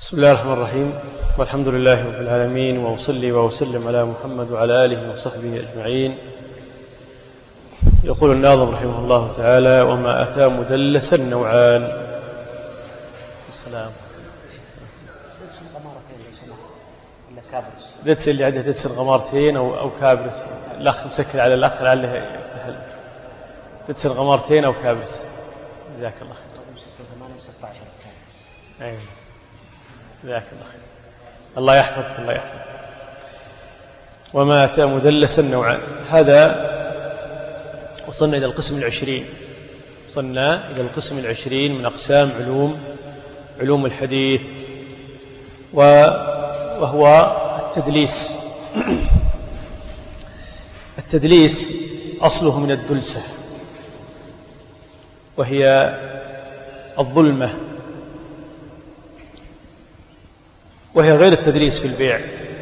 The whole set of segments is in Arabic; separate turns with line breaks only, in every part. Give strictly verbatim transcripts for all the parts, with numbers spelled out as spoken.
بسم الله الرحمن الرحيم، والحمد لله رب العالمين، وأصلي وأسلم على محمد وعلى آله وصحبه أجمعين. يقول الناظم رحمه الله تعالى: وما أتى مدلسا نوعان. السلام. دتس اللي عنده دتس الغمارتين أو أو كابرس. الأخ مسكر على الأخ لعله يفتح دتس الغمارتين أو كابرس. جزاك الله خير. أيوة. جزاك الله خير. الله يحفظك الله يحفظك. وما أتى مدلسا نوعان. هذا وصلنا إلى القسم العشرين وصلنا إلى القسم العشرين من أقسام علوم علوم الحديث، وهو التدليس. التدليس أصله من الدلسة، وهي الظلمة، وهي غير التدليس في البيع.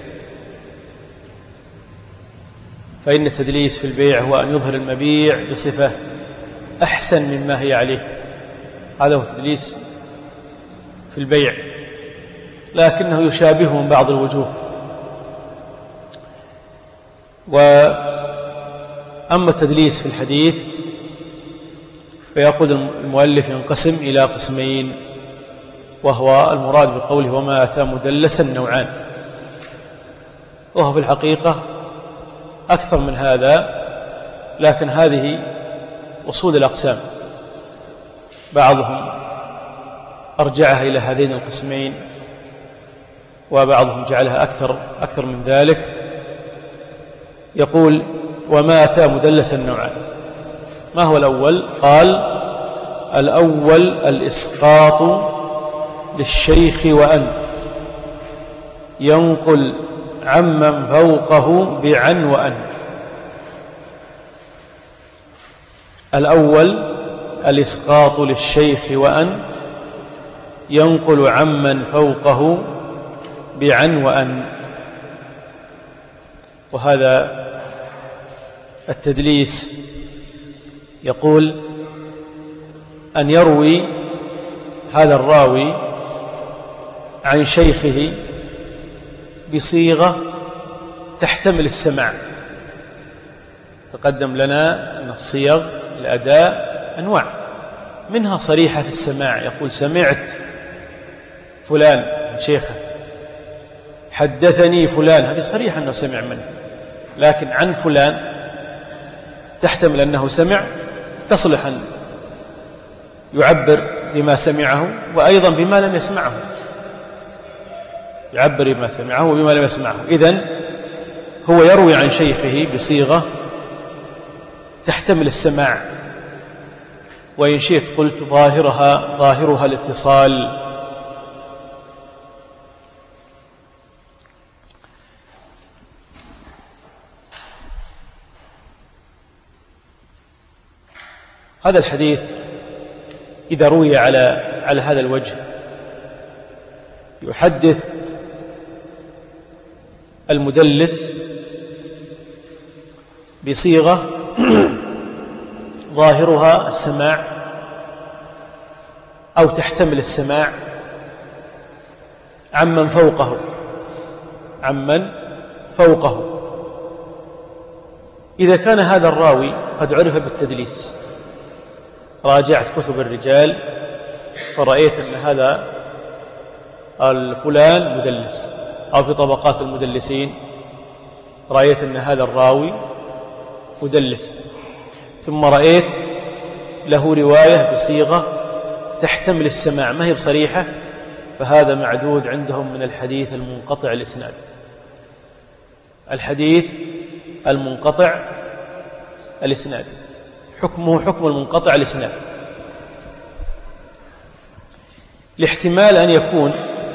فإن التدليس في البيع هو أن يظهر المبيع بصفة أحسن مما هي عليه، هذا هو التدليس في البيع، لكنه يشابهه من بعض الوجوه. وأما التدليس في الحديث فيقول المؤلف ينقسم إلى قسمين، وهو المراد بقوله وما أتى مدلسا نوعان، وهو في الحقيقة أكثر من هذا، لكن هذه أصول الأقسام. بعضهم أرجعها إلى هذين القسمين، وبعضهم جعلها أكثر أكثر من ذلك. يقول وما أتى مدلسا نوعان. ما هو الأول؟ قال الأول الإسقاط للشيخ وأن ينقل عمن فوقه بعن وأن. الأول الإسقاط للشيخ وأن ينقل عمن فوقه بعن وأن. وهذا التدليس يقول أن يروي هذا الراوي عن شيخه بصيغة تحتمل السماع. تقدم لنا أن الصيغ الأداء أنواع، منها صريحة في السماع، يقول سمعت فلان من شيخه، حدثني فلان، هذه صريحة أنه سمع منه. لكن عن فلان تحتمل أنه سمع، تصلح أن يعبر بما سمعه وأيضا بما لم يسمعه، يعبر بما سمعه وبما لم يسمعه. إذن هو يروي عن شيخه بصيغة تحتمل السماع، وإن شئت قلت ظاهرها ظاهرها الاتصال. هذا الحديث إذا روي على على هذا الوجه يحدث المدلس بصيغة ظاهرها السماع أو تحتمل السماع عمن فوقه عمن فوقه إذا كان هذا الراوي قد عرف بالتدليس. راجعت كتب الرجال فرأيت أن هذا الفلان مدلس، أو في طبقات المدلسين رأيت أن هذا الراوي مدلس، ثم رأيت له رواية بصيغة تحتمل السماع ما هي بصريحة، فهذا معدود عندهم من الحديث المنقطع الإسناد. الحديث المنقطع الإسناد حكمه حكم المنقطع الإسناد، لاحتمال أن يكون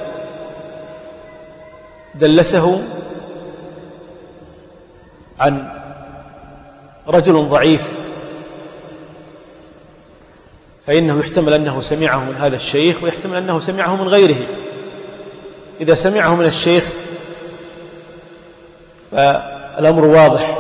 دلسه عن رجل ضعيف، فإنه يحتمل أنه سمعه من هذا الشيخ، ويحتمل أنه سمعه من غيره. إذا سمعه من الشيخ فالأمر واضح،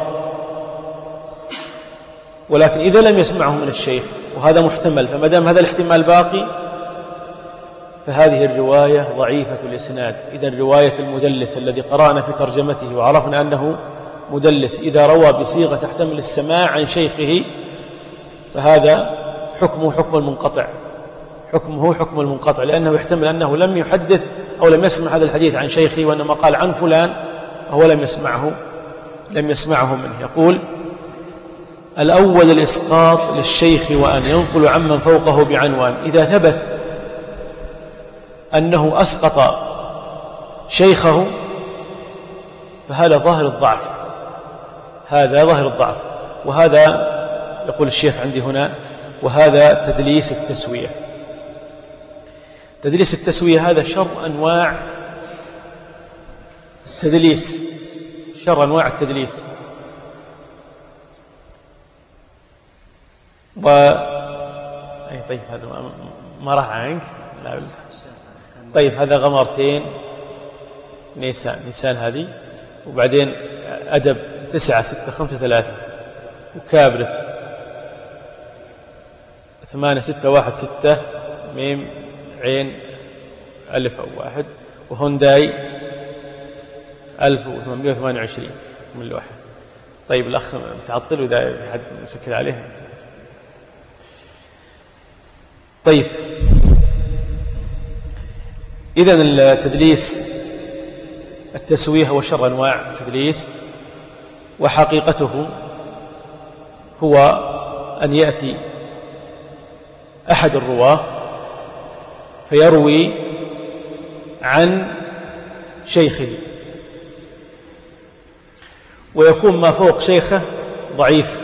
ولكن إذا لم يسمعه من الشيخ وهذا محتمل، فما دام هذا الاحتمال باقي فهذه الرواية ضعيفة الإسناد. إذن رواية المدلس الذي قرأنا في ترجمته وعرفنا أنه مدلس إذا روى بصيغة تحتمل السماع عن شيخه فهذا حكمه حكم المنقطع، حكمه حكم المنقطع، لأنه يحتمل أنه لم يحدث أو لم يسمع هذا الحديث عن شيخه، وإنما قال عن فلان وهو لم يسمعه لم يسمعه منه. يقول: الأول الإسقاط للشيخ وأن ينقل عمن فوقه بعنوان. إذا ثبت أنه أسقط شيخه فهذا ظاهر الضعف، هذا ظاهر الضعف. وهذا يقول الشيخ عندي هنا: وهذا تدليس التسوية. تدليس التسوية هذا شر أنواع التدليس، شر أنواع التدليس. و أي طيب هذا ما راح عنك. لا. طيب هذا غمرتين نيسان نيسان هذه، وبعدين أدب تسعة ستة خمسة ثلاثة، وكابرس ثمانية ستة واحد ستة ميم عين ألف أو واحد، وهونداي ألف وثمانمائة وثمانية وعشرين من الواحد. طيب الأخ متعطل وإذا حد مسكر عليه. طيب إذن التدليس التسويه هو شر أنواع التدليس، وحقيقته هو أن يأتي أحد الرواة فيروي عن شيخه ويكون ما فوق شيخه ضعيف،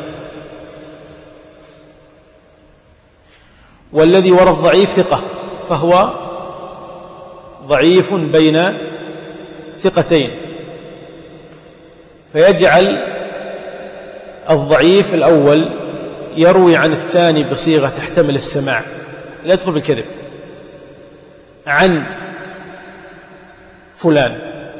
والذي وراء الضعيف ثقة، فهو ضعيف بين ثقتين، فيجعل الضعيف الأول يروي عن الثاني بصيغة تحتمل السماع، لا يدخل في الكذب، عن فلان.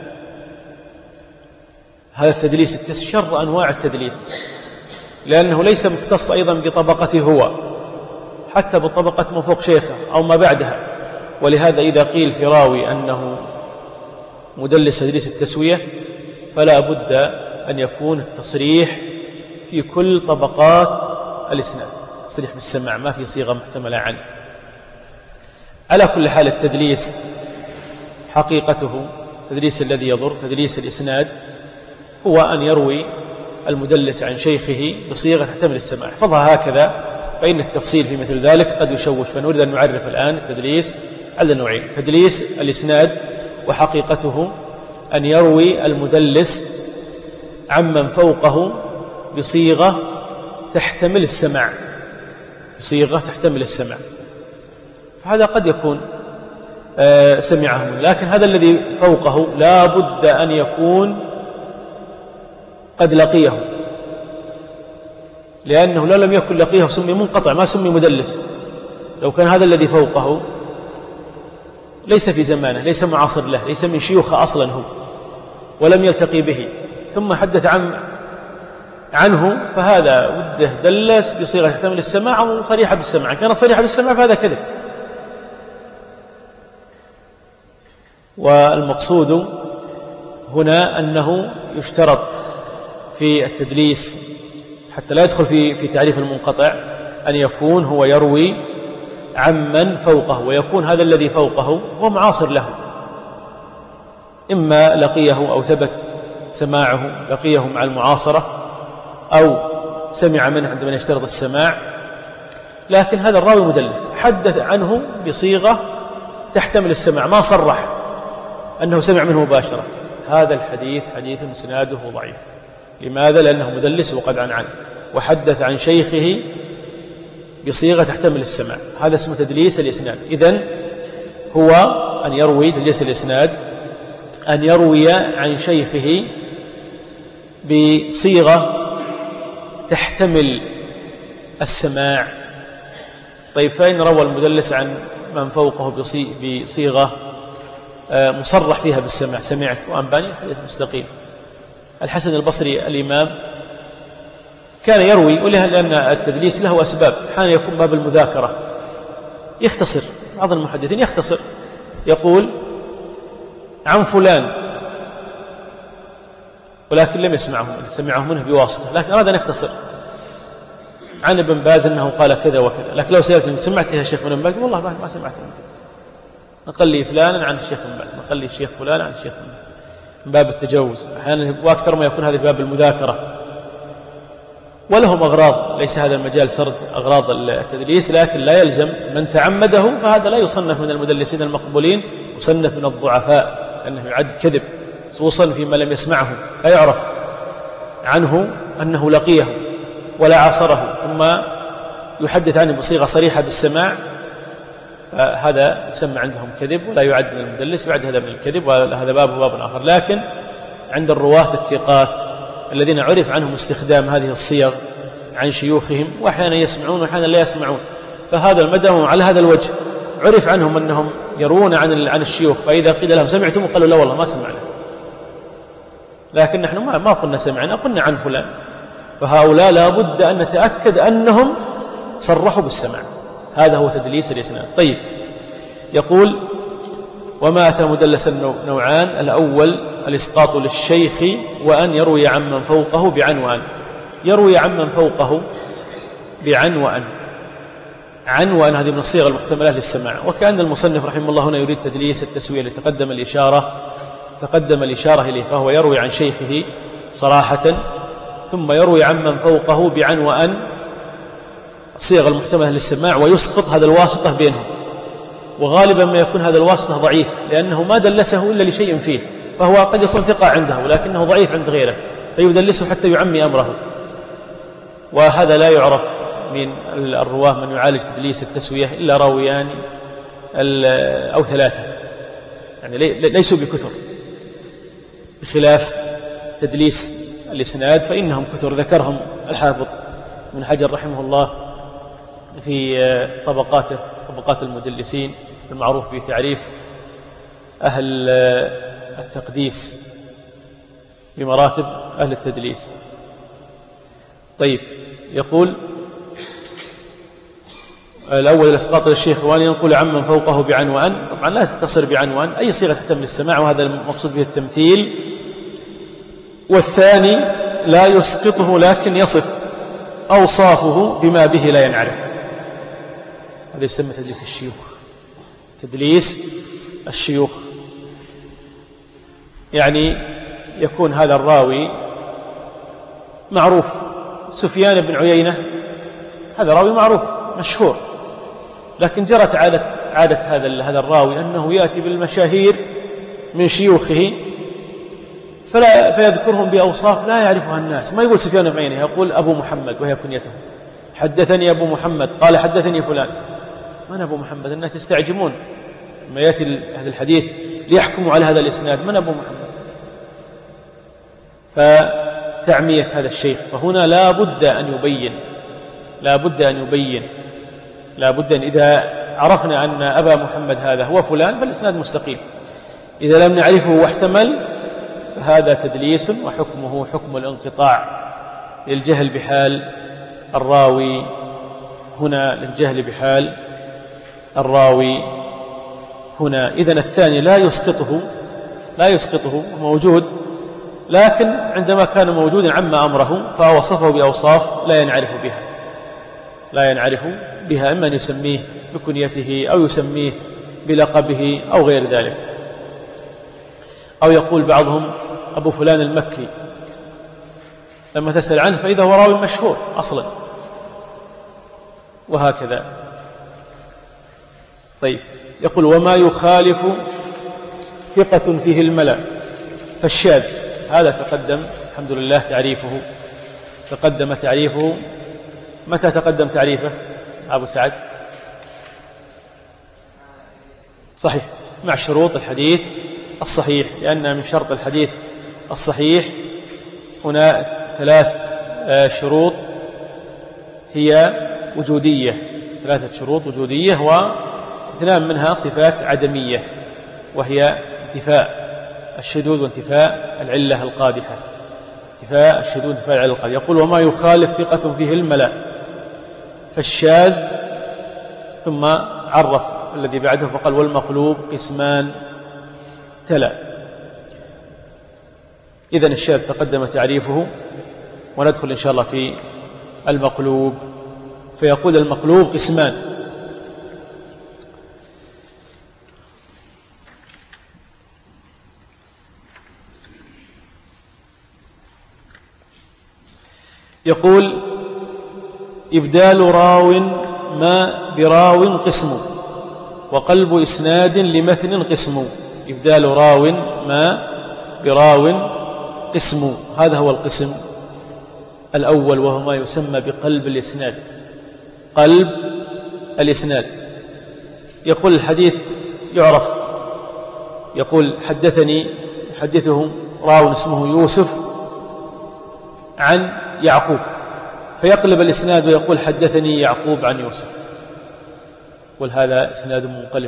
هذا التدليس التس شر أنواع التدليس، لأنه ليس مختص أيضا بطبقته هو، حتى بطبقة ما فوق شيخه أو ما بعدها. ولهذا إذا قيل في راوي أنه مدلس تدليس التسوية فلا بد أن يكون التصريح في كل طبقات الإسناد، تصريح بالسماع، ما في صيغة محتملة عنه. على كل حال التدليس حقيقته تدليس الذي يضر، تدليس الإسناد، هو أن يروي المدلس عن شيخه بصيغة تحتمل السماع. احفظها هكذا، فإن التفصيل في مثل ذلك قد يشوش. فنريد أن نعرف الآن التدليس على نوعين: تدليس الإسناد وحقيقته أن يروي المدلس عمن فوقه بصيغة تحتمل السماع، بصيغة تحتمل السماع. فهذا قد يكون آه سمعه منه، لكن هذا الذي فوقه لا بد أن يكون قد لقيه، لأنه لو لم يكن لقيه سمي منقطع، ما سمي مدلس. لو كان هذا الذي فوقه ليس في زمانه، ليس معاصر له، ليس من شيوخه أصلا هو، ولم يلتقي به، ثم حدث عن عنه، فهذا وده دلس بصيغة تحتمل السماع أو صريحة بالسماع. كان صريحة بالسماع فهذا كذب. والمقصود هنا أنه يشترط في التدليس حتى لا يدخل في في تعريف المنقطع أن يكون هو يروي عمن فوقه، ويكون هذا الذي فوقه هو معاصر له، إما لقيه أو ثبت سماعه، لقيه مع المعاصرة أو سمع منه عندما يشترط السماع. لكن هذا الراوي مدلس حدث عنه بصيغة تحتمل السماع، ما صرح أنه سمع منه مباشرة. هذا الحديث حديث اسناده ضعيف. لماذا؟ لأنه مدلس وقد عن عنه، وحدث عن شيخه بصيغة تحتمل السماع. هذا اسمه تدليس الإسناد. إذن هو أن يروي تدليس الإسناد أن يروي عن شيخه بصيغة تحتمل السماع. طيب فإن روى المدلس عن من فوقه بصيغة مصرح فيها بالسماع، سمعت وأنباني، حديث مستقيم. الحسن البصري الإمام كان يروي، لأن التدليس له أسباب. أحيانا يكون باب المذاكرة يختصر، بعض المحدثين يختصر، يقول عن فلان ولكن لم يسمعه منه، سمعه منه بواسطة، لكن أراد أن يختصر عن ابن باز أنه قال كذا وكذا. لكن لو سألت سمعت يا شيخ من ابن باز؟ والله ما سمعت من باز. نقل لي فلانا عن الشيخ بن باز، نقل لي الشيخ فلان عن الشيخ بن باز، من باب التجوز أحيانا، وأكثر ما يكون هذا في باب المذاكرة. ولهم أغراض، ليس هذا المجال سرد أغراض التدليس، لكن لا يلزم من تعمده فهذا لا يصنف من المدلسين المقبولين، يصنف من الضعفاء أنه يعد كذب، خصوصا فيما لم يسمعه، لا يعرف عنه أنه لقيه ولا عاصره ثم يحدث عنه بصيغة صريحة بالسماع، هذا يسمى عندهم كذب ولا يعد من المدلس، يعد هذا من الكذب، وهذا باب باب آخر. لكن عند الرواة الثقات الذين عرف عنهم استخدام هذه الصيغ عن شيوخهم، وأحيانا يسمعون وأحيانا لا يسمعون، فهذا المدام على هذا الوجه عرف عنهم أنهم يروون عن عن الشيوخ، فإذا قيل لهم سمعتم قالوا لا والله ما سمعنا، لكن نحن ما ما قلنا سمعنا، قلنا عن فلان. فهؤلاء لا بد أن نتأكد أنهم صرحوا بالسمع، هذا هو تدليس الإسناد. طيب، يقول وما أتى مدلسا نوعان: الأول الإسقاط للشيخ، وأن يروي عمن فوقه بعن وأن. يروي عمن فوقه بعن وأن، عن وأن هذه من الصيغ المحتملة للسماع، وكأن المصنف رحمه الله هنا يريد تدليس التسوية اللي تقدم الإشارة تقدم الإشارة إليه، فهو يروي عن شيخه صراحة ثم يروي عمن فوقه بعن وأن، الصيغ المحتملة للسماع، ويسقط هذا الواسطة بينهم. وغالبا ما يكون هذا الواسطة ضعيف لأنه ما دلسه إلا لشيء فيه، فهو قد يكون ثقة عنده ولكنه ضعيف عند غيره فيدلسه حتى يعمي أمره، وهذا لا يعرف من الرواه من يعالج تدليس التسوية إلا راويان أو ثلاثة، يعني ليسوا بكثر، بخلاف تدليس الإسناد فإنهم كثر، ذكرهم الحافظ ابن حجر رحمه الله في طبقاته طبقات المدلسين المعروف بتعريف أهل التقديس بمراتب أهل التدليس. طيب، يقول الأول الإسقاط للشيخ، وأن ينقل عمن فوقه بعن وأن. طبعا لا تقتصر بعن وأن، أي صيغة تحتمل السماع، وهذا المقصود به التمثيل. والثاني لا يسقطه لكن يصف أوصافه بما به لا ينعرف، هذا يسمى تدليس الشيوخ، تدليس الشيوخ. يعني يكون هذا الراوي معروف، سفيان بن عيينة هذا راوي معروف مشهور، لكن جرت عادة عادة هذا هذا الراوي أنه يأتي بالمشاهير من شيوخه فلا فيذكرهم بأوصاف لا يعرفها الناس، ما يقول سفيان بن عيينة، يقول أبو محمد وهي كنيته، حدثني أبو محمد قال حدثني فلان. من أبو محمد؟ الناس يستعجمون لما يأتي أهل الحديث ليحكموا على هذا الإسناد، من أبو محمد؟ فتعمية هذا الشيخ، فهنا لا بد أن يبين لا بد أن يبين لا بد أن إذا عرفنا أن أبا محمد هذا هو فلان فالإسناد مستقيم، إذا لم نعرفه واحتمل فهذا تدليس، وحكمه حكم الانقطاع للجهل بحال الراوي، هنا للجهل بحال الراوي هنا. إذن الثاني لا يسقطه لا يسقطه موجود، لكن عندما كان موجودا عم أمره فوصفه بأوصاف لا ينعرف بها لا ينعرف بها إما أن يسميه بكنيته أو يسميه بلقبه أو غير ذلك، أو يقول بعضهم أبو فلان المكي لما تسأل عنه فإذا هو راوي مشهور أصلا، وهكذا. طيب، يقول وما يخالف ثقة فيه الملأ فالشاذ، هذا تقدم الحمد لله تعريفه، تقدم تعريفه. متى تقدم تعريفه أبو سعد؟ صحيح، مع شروط الحديث الصحيح، لأن من شرط الحديث الصحيح هنا ثلاث شروط هي وجودية، ثلاثة شروط وجودية، واثنان منها صفات عدمية، وهي انتفاء الشذوذ وانتفاء العلة القادحة، انتفاء الشذوذ وانتفاء العلة القادحة. يقول وما يخالف ثقة فيه الملأ فالشاذ، ثم عرف الذي بعده فقال والمقلوب قسمان تلا. إذن الشاذ تقدم تعريفه، وندخل إن شاء الله في المقلوب. فيقول المقلوب قسمان: يقول إبدال راو ما براو قسم، وقلب إسناد لمتن قسم. إبدال راو ما براو قسم، هذا هو القسم الأول، وهو ما يسمى بقلب الإسناد. قلب الإسناد. يقول الحديث يعرف، يقول حدثني يحدثه راو اسمه يوسف عن يعقوب، فيقلب الإسناد ويقول حدثني يعقوب عن يوسف، يقول هذا إسناد منقلب.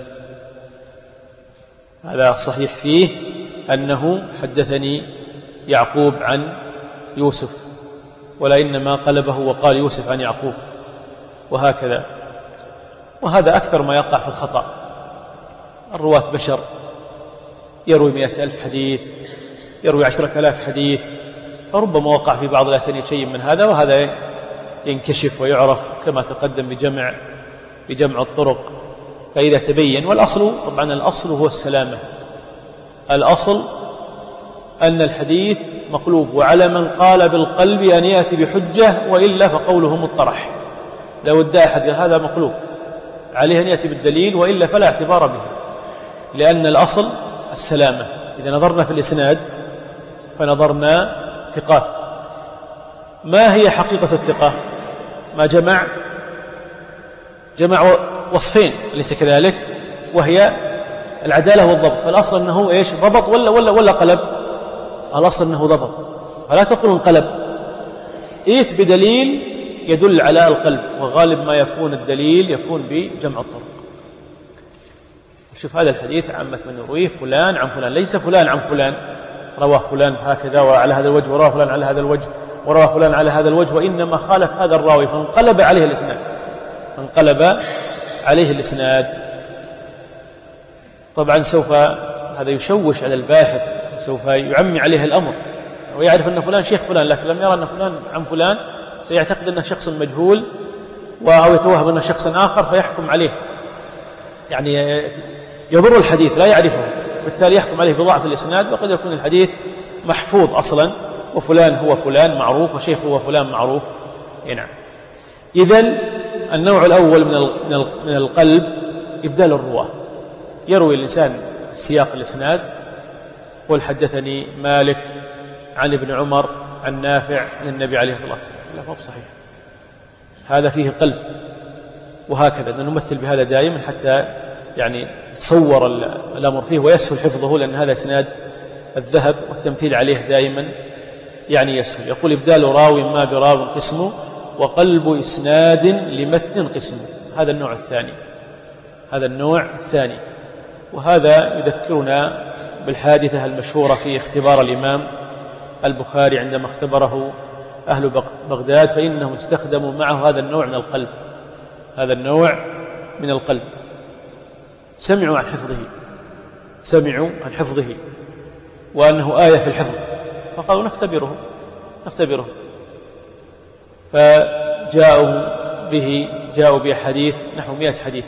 هذا الصحيح فيه أنه حدثني يعقوب عن يوسف، ولا إنما قلبه وقال يوسف عن يعقوب، وهكذا. وهذا أكثر ما يقع في الخطأ. الرواة بشر، يروي مئة ألف حديث، يروي عشرة آلاف حديث، فربما وقع في بعض الأسانيد شيء من هذا، وهذا ينكشف ويعرف كما تقدم بجمع بجمع الطرق. فإذا تبين، والأصل طبعا الأصل هو السلامة، الأصل أن الحديث مقلوب، وعلى من قال بالقلب أن يأتي بحجة، وإلا فقوله مطرح. لو ادعى أحد قال هذا مقلوب، عليه أن يأتي بالدليل، وإلا فلا اعتبار به، لأن الأصل السلامة. إذا نظرنا في الإسناد فنظرنا ثقات. ما هي حقيقة الثقة؟ ما جمع جمع وصفين، أليس كذلك؟ وهي العدالة والضبط. فالأصل أنه إيش؟ ضبط ولا ولا ولا قلب؟ الأصل أنه ضبط، فلا تقول انقلب. إيت بدليل يدل على القلب، وغالب ما يكون الدليل يكون بجمع الطرق. شوف هذا الحديث عامة من يرويه فلان عن فلان، ليس فلان عن فلان رواه فلان هكذا وعلى هذا الوجه، ورواه فلان على هذا الوجه، ورواه فلان على هذا الوجه، وإنما خالف هذا الراوي فانقلب عليه الإسناد، انقلب عليه الإسناد. طبعا سوف هذا يشوش على الباحث، سوف يعمي عليه الأمر، ويعرف أن فلان شيخ فلان، لكن لم يرى أن فلان عن فلان سيعتقد أنه شخص مجهول، أو يتوهم أنه شخص آخر فيحكم عليه، يعني يضر الحديث لا يعرفه، بالتالي يحكم عليه بضعف الإسناد. وقد يكون الحديث محفوظ أصلا، وفلان هو فلان معروف، وشيخ هو فلان معروف. نعم. إذن النوع الأول من من القلب إبدال الرواة. يروي الإنسان سياق الإسناد، قل حدثني مالك عن ابن عمر عن نافع عن النبي عليه الصلاة والسلام، لا مو صحيح، هذا فيه قلب. وهكذا نمثل بهذا دائما حتى يعني تصور الأمر فيه ويسهل حفظه، لأن هذا إسناد الذهب، والتمثيل عليه دائما يعني يسهل. يقول إبدال راوي ما براو قسم، وقلب إسناد لمتن قسم. هذا النوع الثاني، هذا النوع الثاني. وهذا يذكرنا بالحادثة المشهورة في اختبار الإمام البخاري عندما اختبره أهل بغداد، فإنهم استخدموا معه هذا النوع من القلب، هذا النوع من القلب. سمعوا عن حفظه، سمعوا عن حفظه وأنه آية في الحفظ، فقالوا نختبره نختبره فجاءوا به جاءوا بحديث نحو مئة حديث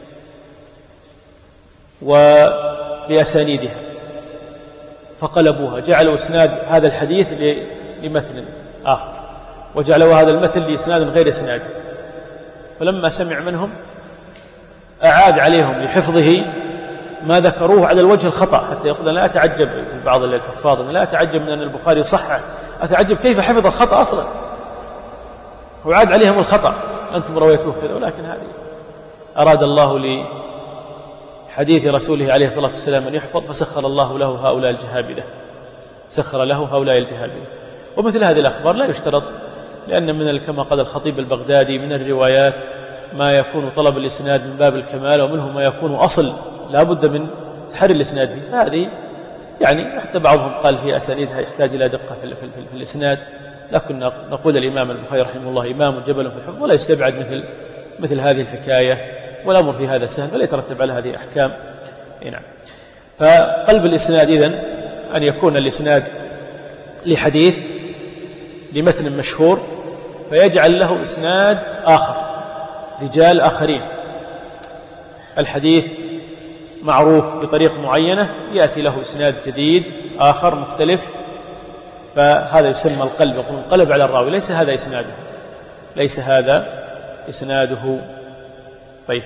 وبأسانيدها، فقلبوها، جعلوا إسناد هذا الحديث لمتن آخر، وجعلوا هذا المتن لإسناد غير إسناد. فلما سمع منهم أعاد عليهم لحفظه ما ذكروه على الوجه الخطأ، حتى يقول أنا لا أتعجب في بعض الحفاظ، أنا لا أتعجب من أن البخاري صحح، أتعجب كيف حفظ الخطأ أصلا، وعاد عليهم الخطأ، أنتم رويتوه كذا. ولكن هذه أراد الله لحديث رسوله عليه الصلاة والسلام أن يحفظ، فسخر الله له هؤلاء الجهابذة، سخر له هؤلاء الجهابذة. ومثل هذه الأخبار لا يشترط، لأن من كما قال الخطيب البغدادي من الروايات ما يكون طلب الإسناد من باب الكمال، ومنه ما يكون أصل لا بد من تحري الإسناد فيه. فهذه يعني حتى بعضهم قال في أسانيدها يحتاج إلى دقة في, في, في, في الإسناد، لكن نقول الإمام البخاري رحمه الله إمام جبل في الحفظ، ولا يستبعد مثل مثل هذه الحكاية والأمر في هذا سهل فلا يترتب على هذه أحكام. نعم. فقلب الإسناد إذن أن يكون الإسناد لحديث لمتن مشهور فيجعل له إسناد آخر، رجال آخرين، الحديث معروف بطريق معينة يأتي له إسناد جديد آخر مختلف، فهذا يسمى القلب، يقول انقلب على الراوي، ليس هذا إسناده، ليس هذا إسناده. طيب،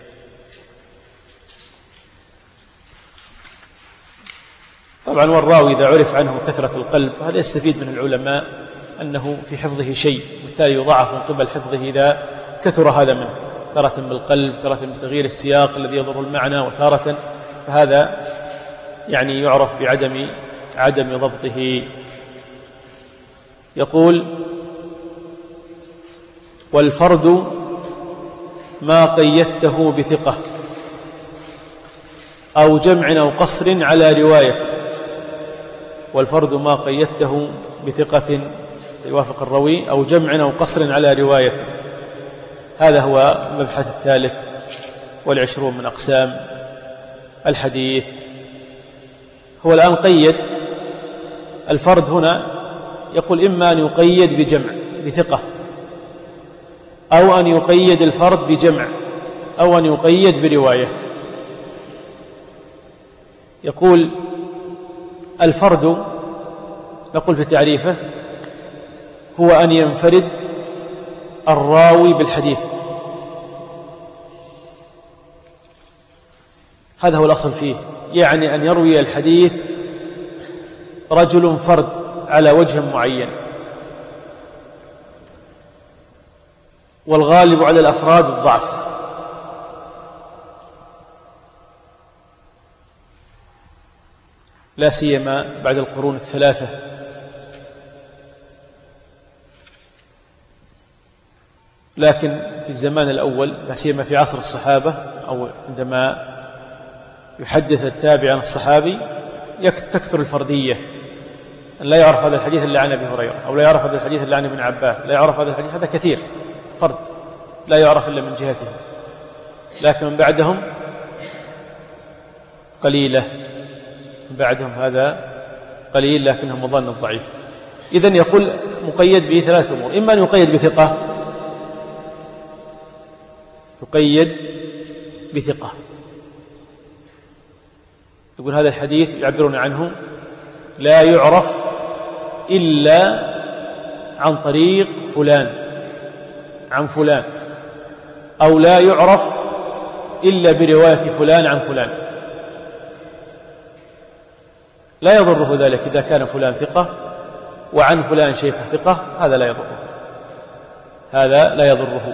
طبعا والراوي إذا عرف عنه كثرة القلب هذا يستفيد من العلماء أنه في حفظه شيء، وبالتالي يضاعف من قبل حفظه إذا كثر هذا منه، تارة بالقلب، تارة بتغيير السياق الذي يضر المعنى، وتارة، فهذا يعني يعرف بعدم عدم ضبطه. يقول: والفرد ما قيدته بثقة أو جمع أو قصر على رواية. والفرد ما قيدته بثقة يوافق الروي أو جمع أو قصر على رواية. هذا هو المبحث الثالث والعشرون من أقسام الحديث. هو الآن قيد الفرد هنا، يقول إما أن يقيد بجمع بثقة، أو أن يقيد الفرد بجمع، أو أن يقيد برواية. يقول الفرد، نقول في تعريفه: هو أن ينفرد الراوي بالحديث، هذا هو الأصل فيه، يعني أن يروي الحديث رجل فرد على وجه معين، والغالب على الأفراد الضعف، لا سيما بعد القرون الثلاثة. لكن في الزمان الأول، لا سيما في عصر الصحابة، أو عندما يحدث التابع عن الصحابي، تكثر الفردية، أن لا يعرف هذا الحديث إلا عن أبي هريرة، أو لا يعرف هذا الحديث إلا عن ابن عباس، لا يعرف هذا الحديث، هذا كثير فرد لا يعرف إلا من جهته. لكن من بعدهم قليلة، من بعدهم هذا قليل لكنه مظن الضعيف. إذن يقول مقيد به ثلاث أمور: إما أن يقيد بثقة، يقيد بثقة، يقول هذا الحديث يعبرون عنه لا يعرف إلا عن طريق فلان عن فلان، أو لا يعرف إلا برواية فلان عن فلان. لا يضره ذلك إذا كان فلان ثقة وعن فلان شيخ ثقة، هذا لا يضره، هذا لا يضره.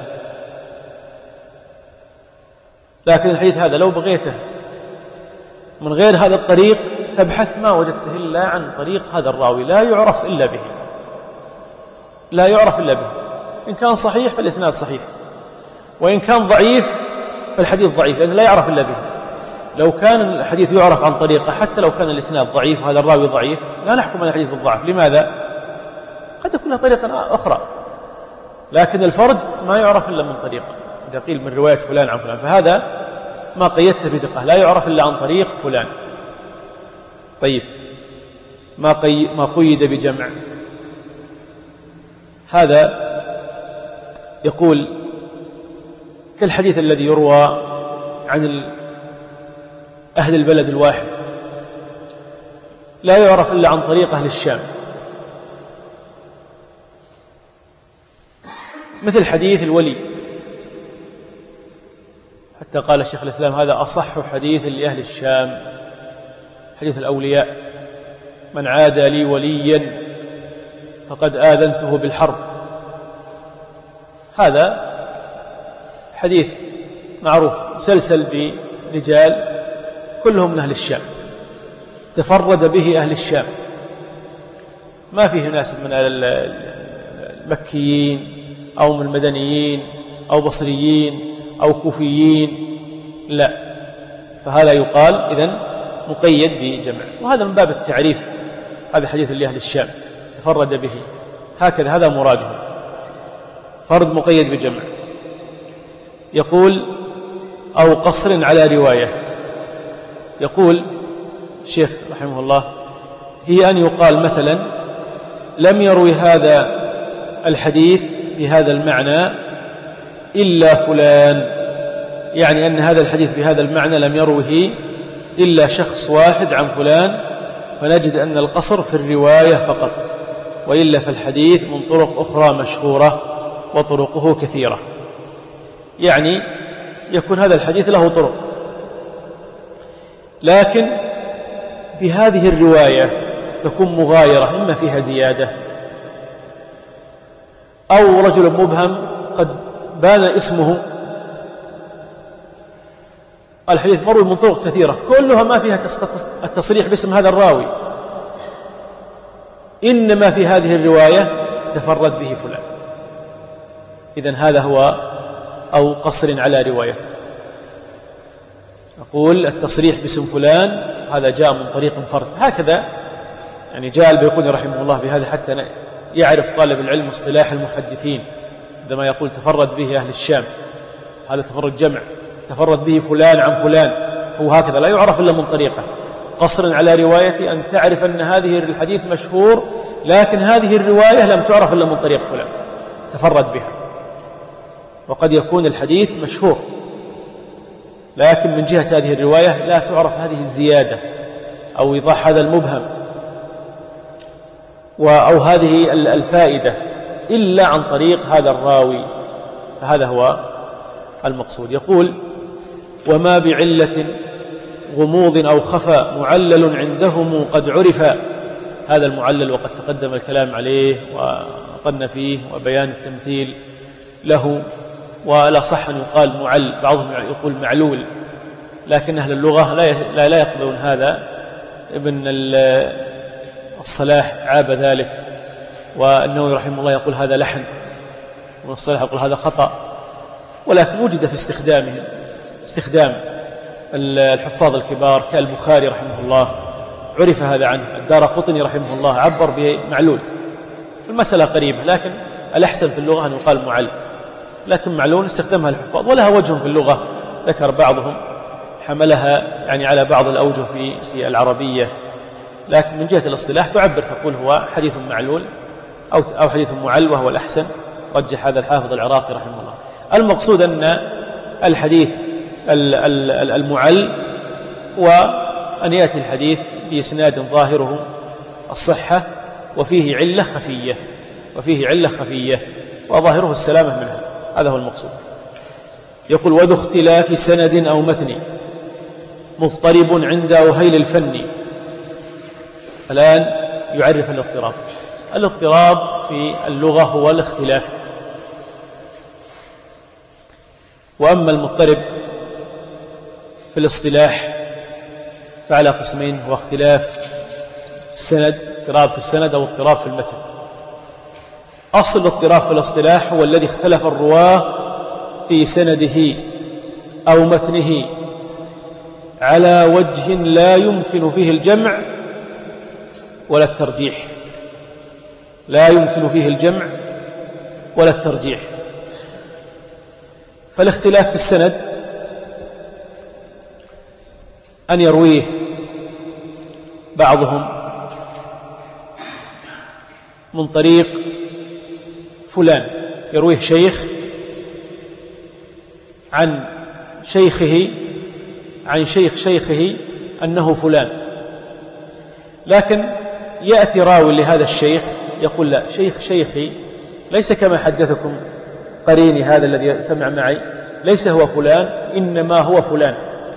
لكن الحديث هذا لو بغيته من غير هذا الطريق تبحث ما وجدته إلا عن طريق هذا الراوي، لا يعرف إلا به، لا يعرف إلا به. إن كان صحيح فالإسناد صحيح، وإن كان ضعيف فالحديث ضعيف، لأنه لا يعرف إلا به. لو كان الحديث يعرف عن طريقه، حتى لو كان الإسناد ضعيف وهذا الراوي ضعيف، لا نحكم على الحديث بالضعف. لماذا؟ قد يكون له طريقة أخرى، لكن الفرد ما يعرف إلا من طريق، إذا قيل من رواية فلان عن فلان، فهذا ما قيدته بثقة، لا يعرف إلا عن طريق فلان. طيب، ما, قي... ما قيد بجمع، هذا يقول كالحديث الذي يروى عن أهل البلد الواحد، لا يعرف إلا عن طريق أهل الشام، مثل حديث الولي، حتى قال الشيخ الإسلام هذا أصح حديث لأهل الشام، حديث الأولياء: من عادى لي وليا فقد آذنته بالحرب. هذا حديث معروف مسلسل برجال كلهم من أهل الشام، تفرد به أهل الشام، ما فيه ناس من المكيين أو من المدنيين أو بصريين أو كوفيين، لا، فهذا يقال إذن مقيد بجمع، وهذا من باب التعريف، هذا حديث لأهل الشام تفرد به، هكذا هذا مراده، فرد مقيد بجمع. يقول أو قصر على رواية. يقول الشيخ رحمه الله: هي أن يقال مثلا لم يروي هذا الحديث بهذا المعنى إلا فلان، يعني أن هذا الحديث بهذا المعنى لم يروه إلا شخص واحد عن فلان، فنجد أن القصر في الرواية فقط، وإلا فالحديث من طرق أخرى مشهورة وطرقه كثيرة. يعني يكون هذا الحديث له طرق، لكن بهذه الرواية تكون مغايرة، إما فيها زيادة أو رجل مبهم قد بان اسمه. الحديث مروي من طرق كثيرة كلها ما فيها التصريح باسم هذا الراوي، إنما في هذه الرواية تفرد به فلان. إذن هذا هو أو قصر على روايته. نقول التصريح باسم فلان هذا جاء من طريق فرد، هكذا يعني جاء البيقوني رحمه الله بهذا حتى يعرف طالب العلم اصطلاح المحدثين. عندما يقول تفرد به أهل الشام، هذا تفرد جمع، تفرد به فلان عن فلان، هو هكذا لا يعرف إلا من طريقه. قصر على رواية أن تعرف أن هذه الحديث مشهور، لكن هذه الرواية لم تعرف إلا من طريق فلان تفرد بها. وقد يكون الحديث مشهور لكن من جهة هذه الرواية لا تعرف هذه الزيادة أو إيضاح هذا المبهم أو هذه الفائدة إلا عن طريق هذا الراوي. هذا هو المقصود. يقول: وما بعلة غموض أو خفى معلل عندهم قد عرف. هذا المعلل وقد تقدم الكلام عليه وطن فيه وبيان التمثيل له، ولا صح أن يقال معل، بعضهم يقول معلول، لكن أهل اللغة لا لا يقبلون هذا. ابن الصلاح عاب ذلك، والنووي رحمه الله يقول هذا لحن، وابن الصلاح يقول هذا خطأ، ولكن وجد في استخدامه استخدام الحفاظ الكبار كالبخاري رحمه الله، عرف هذا عنه. الدارقطني رحمه الله عبر بمعلول. المسألة قريبة، لكن الأحسن في اللغة أن يقال معل، لكن معلول استخدمها الحفاظ ولها وجه في اللغة، ذكر بعضهم حملها يعني على بعض الأوجه في في العربية، لكن من جهة الاصطلاح تعبر تقول هو حديث معلول أو أو حديث معل، وهو الأحسن، رجح هذا الحافظ العراقي رحمه الله. المقصود أن الحديث المعل وأن يأتي الحديث بإسناد ظاهره الصحة وفيه علة خفية وفيه علة خفية وظاهره السلامة منها، هذا هو المقصود. يقول: وذو اختلاف سند أو متن مضطرب عند أهيل الفن. الآن يعرف الاضطراب. الاضطراب في اللغة هو الاختلاف، وأما المضطرب في الاصطلاح فعلى قسمين: هو اختلاف في السند، اضطراب في السند أو اضطراب في المتن. أصل الاضطراب في الاصطلاح هو الذي اختلف الرواه في سنده أو متنه على وجه لا يمكن فيه الجمع ولا الترجيح، لا يمكن فيه الجمع ولا الترجيح. فالاختلاف في السند أن يرويه بعضهم من طريق فلان، يرويه شيخ عن شيخه عن شيخ شيخه أنه فلان، لكن يأتي راوي لهذا الشيخ يقول: لا، شيخ شيخي ليس كما حدثكم قريني هذا الذي سمع معي، ليس هو فلان، إنما هو فلان.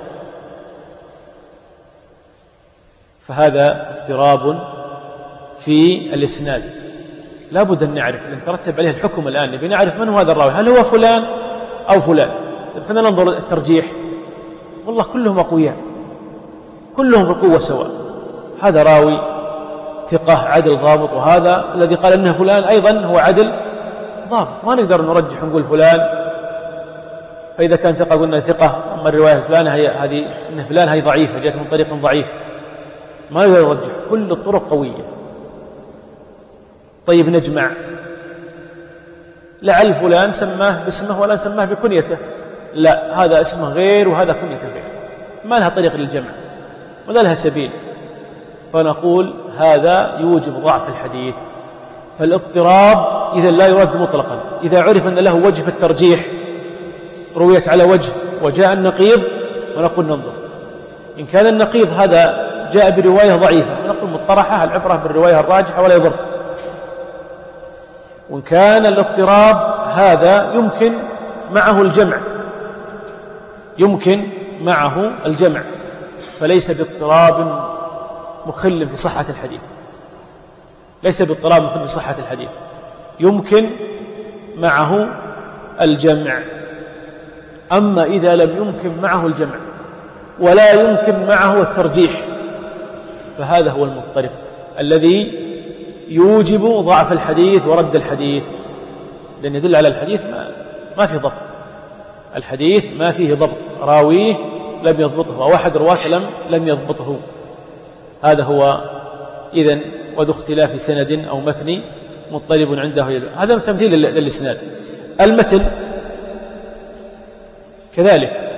فهذا اضطراب في الإسناد، لا بد أن نعرف، لأن ترتب عليه الحكم الآن، نبي نعرف من هو هذا الراوي، هل هو فلان أو فلان. طيب خلينا ننظر الترجيح، والله كلهم أقوياء، كلهم في القوة سواء، هذا راوي ثقة عدل ضابط، وهذا الذي قال إنه فلان أيضا هو عدل ضابط، ما نقدر نرجح ونقول فلان، فإذا كان ثقة قلنا ثقة، أما الرواية الفلانة هذه إن فلان هي ضعيفة، جاءت من طريق ضعيف، ما نقدر نرجح، كل الطرق قوية. طيب نجمع، لعل فلان سماه باسمه ولا سماه بكنيته، لا، هذا اسمه غير وهذا كنية غير، ما لها طريق للجمع ولا لها سبيل، فنقول هذا يوجب ضعف الحديث. فالاضطراب إذا لا يرد مطلقا، إذا عرف أن له وجه في الترجيح، رويت على وجه وجاء النقيض، ونقول ننظر. إن كان النقيض هذا جاء برواية ضعيفة ونقول مطرحة، العبرة بالرواية الراجحة ولا يضر. وإن كان الاضطراب هذا يمكن معه الجمع، يمكن معه الجمع، فليس باضطراب مخل في صحة الحديث، ليس باضطراب مخل في صحة الحديث، يمكن معه الجمع. أما إذا لم يمكن معه الجمع ولا يمكن معه الترجيح، فهذا هو المضطرب الذي يوجب ضعف الحديث ورد الحديث، لأن يدل على الحديث ما, ما في ضبط، الحديث ما فيه ضبط، راويه لم يضبطه أو أحد رواة لم, لم يضبطه. هذا هو إذن وذو اختلاف سند أو متن مضطرب عنده. هذا تمثيل للإسناد. المتن كذلك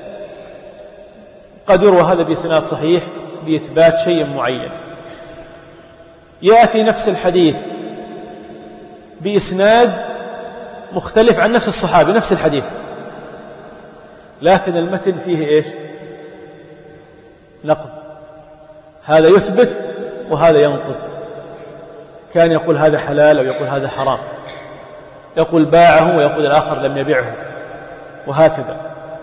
قد يروى هذا بإسناد صحيح بإثبات شيء معين، يأتي نفس الحديث بإسناد مختلف عن نفس الصحابي، نفس الحديث، لكن المتن فيه إيش؟ نقض، هذا يثبت وهذا ينقض. كان يقول هذا حلال أو يقول هذا حرام، يقول باعه ويقول الآخر لم يبيعه، وهكذا.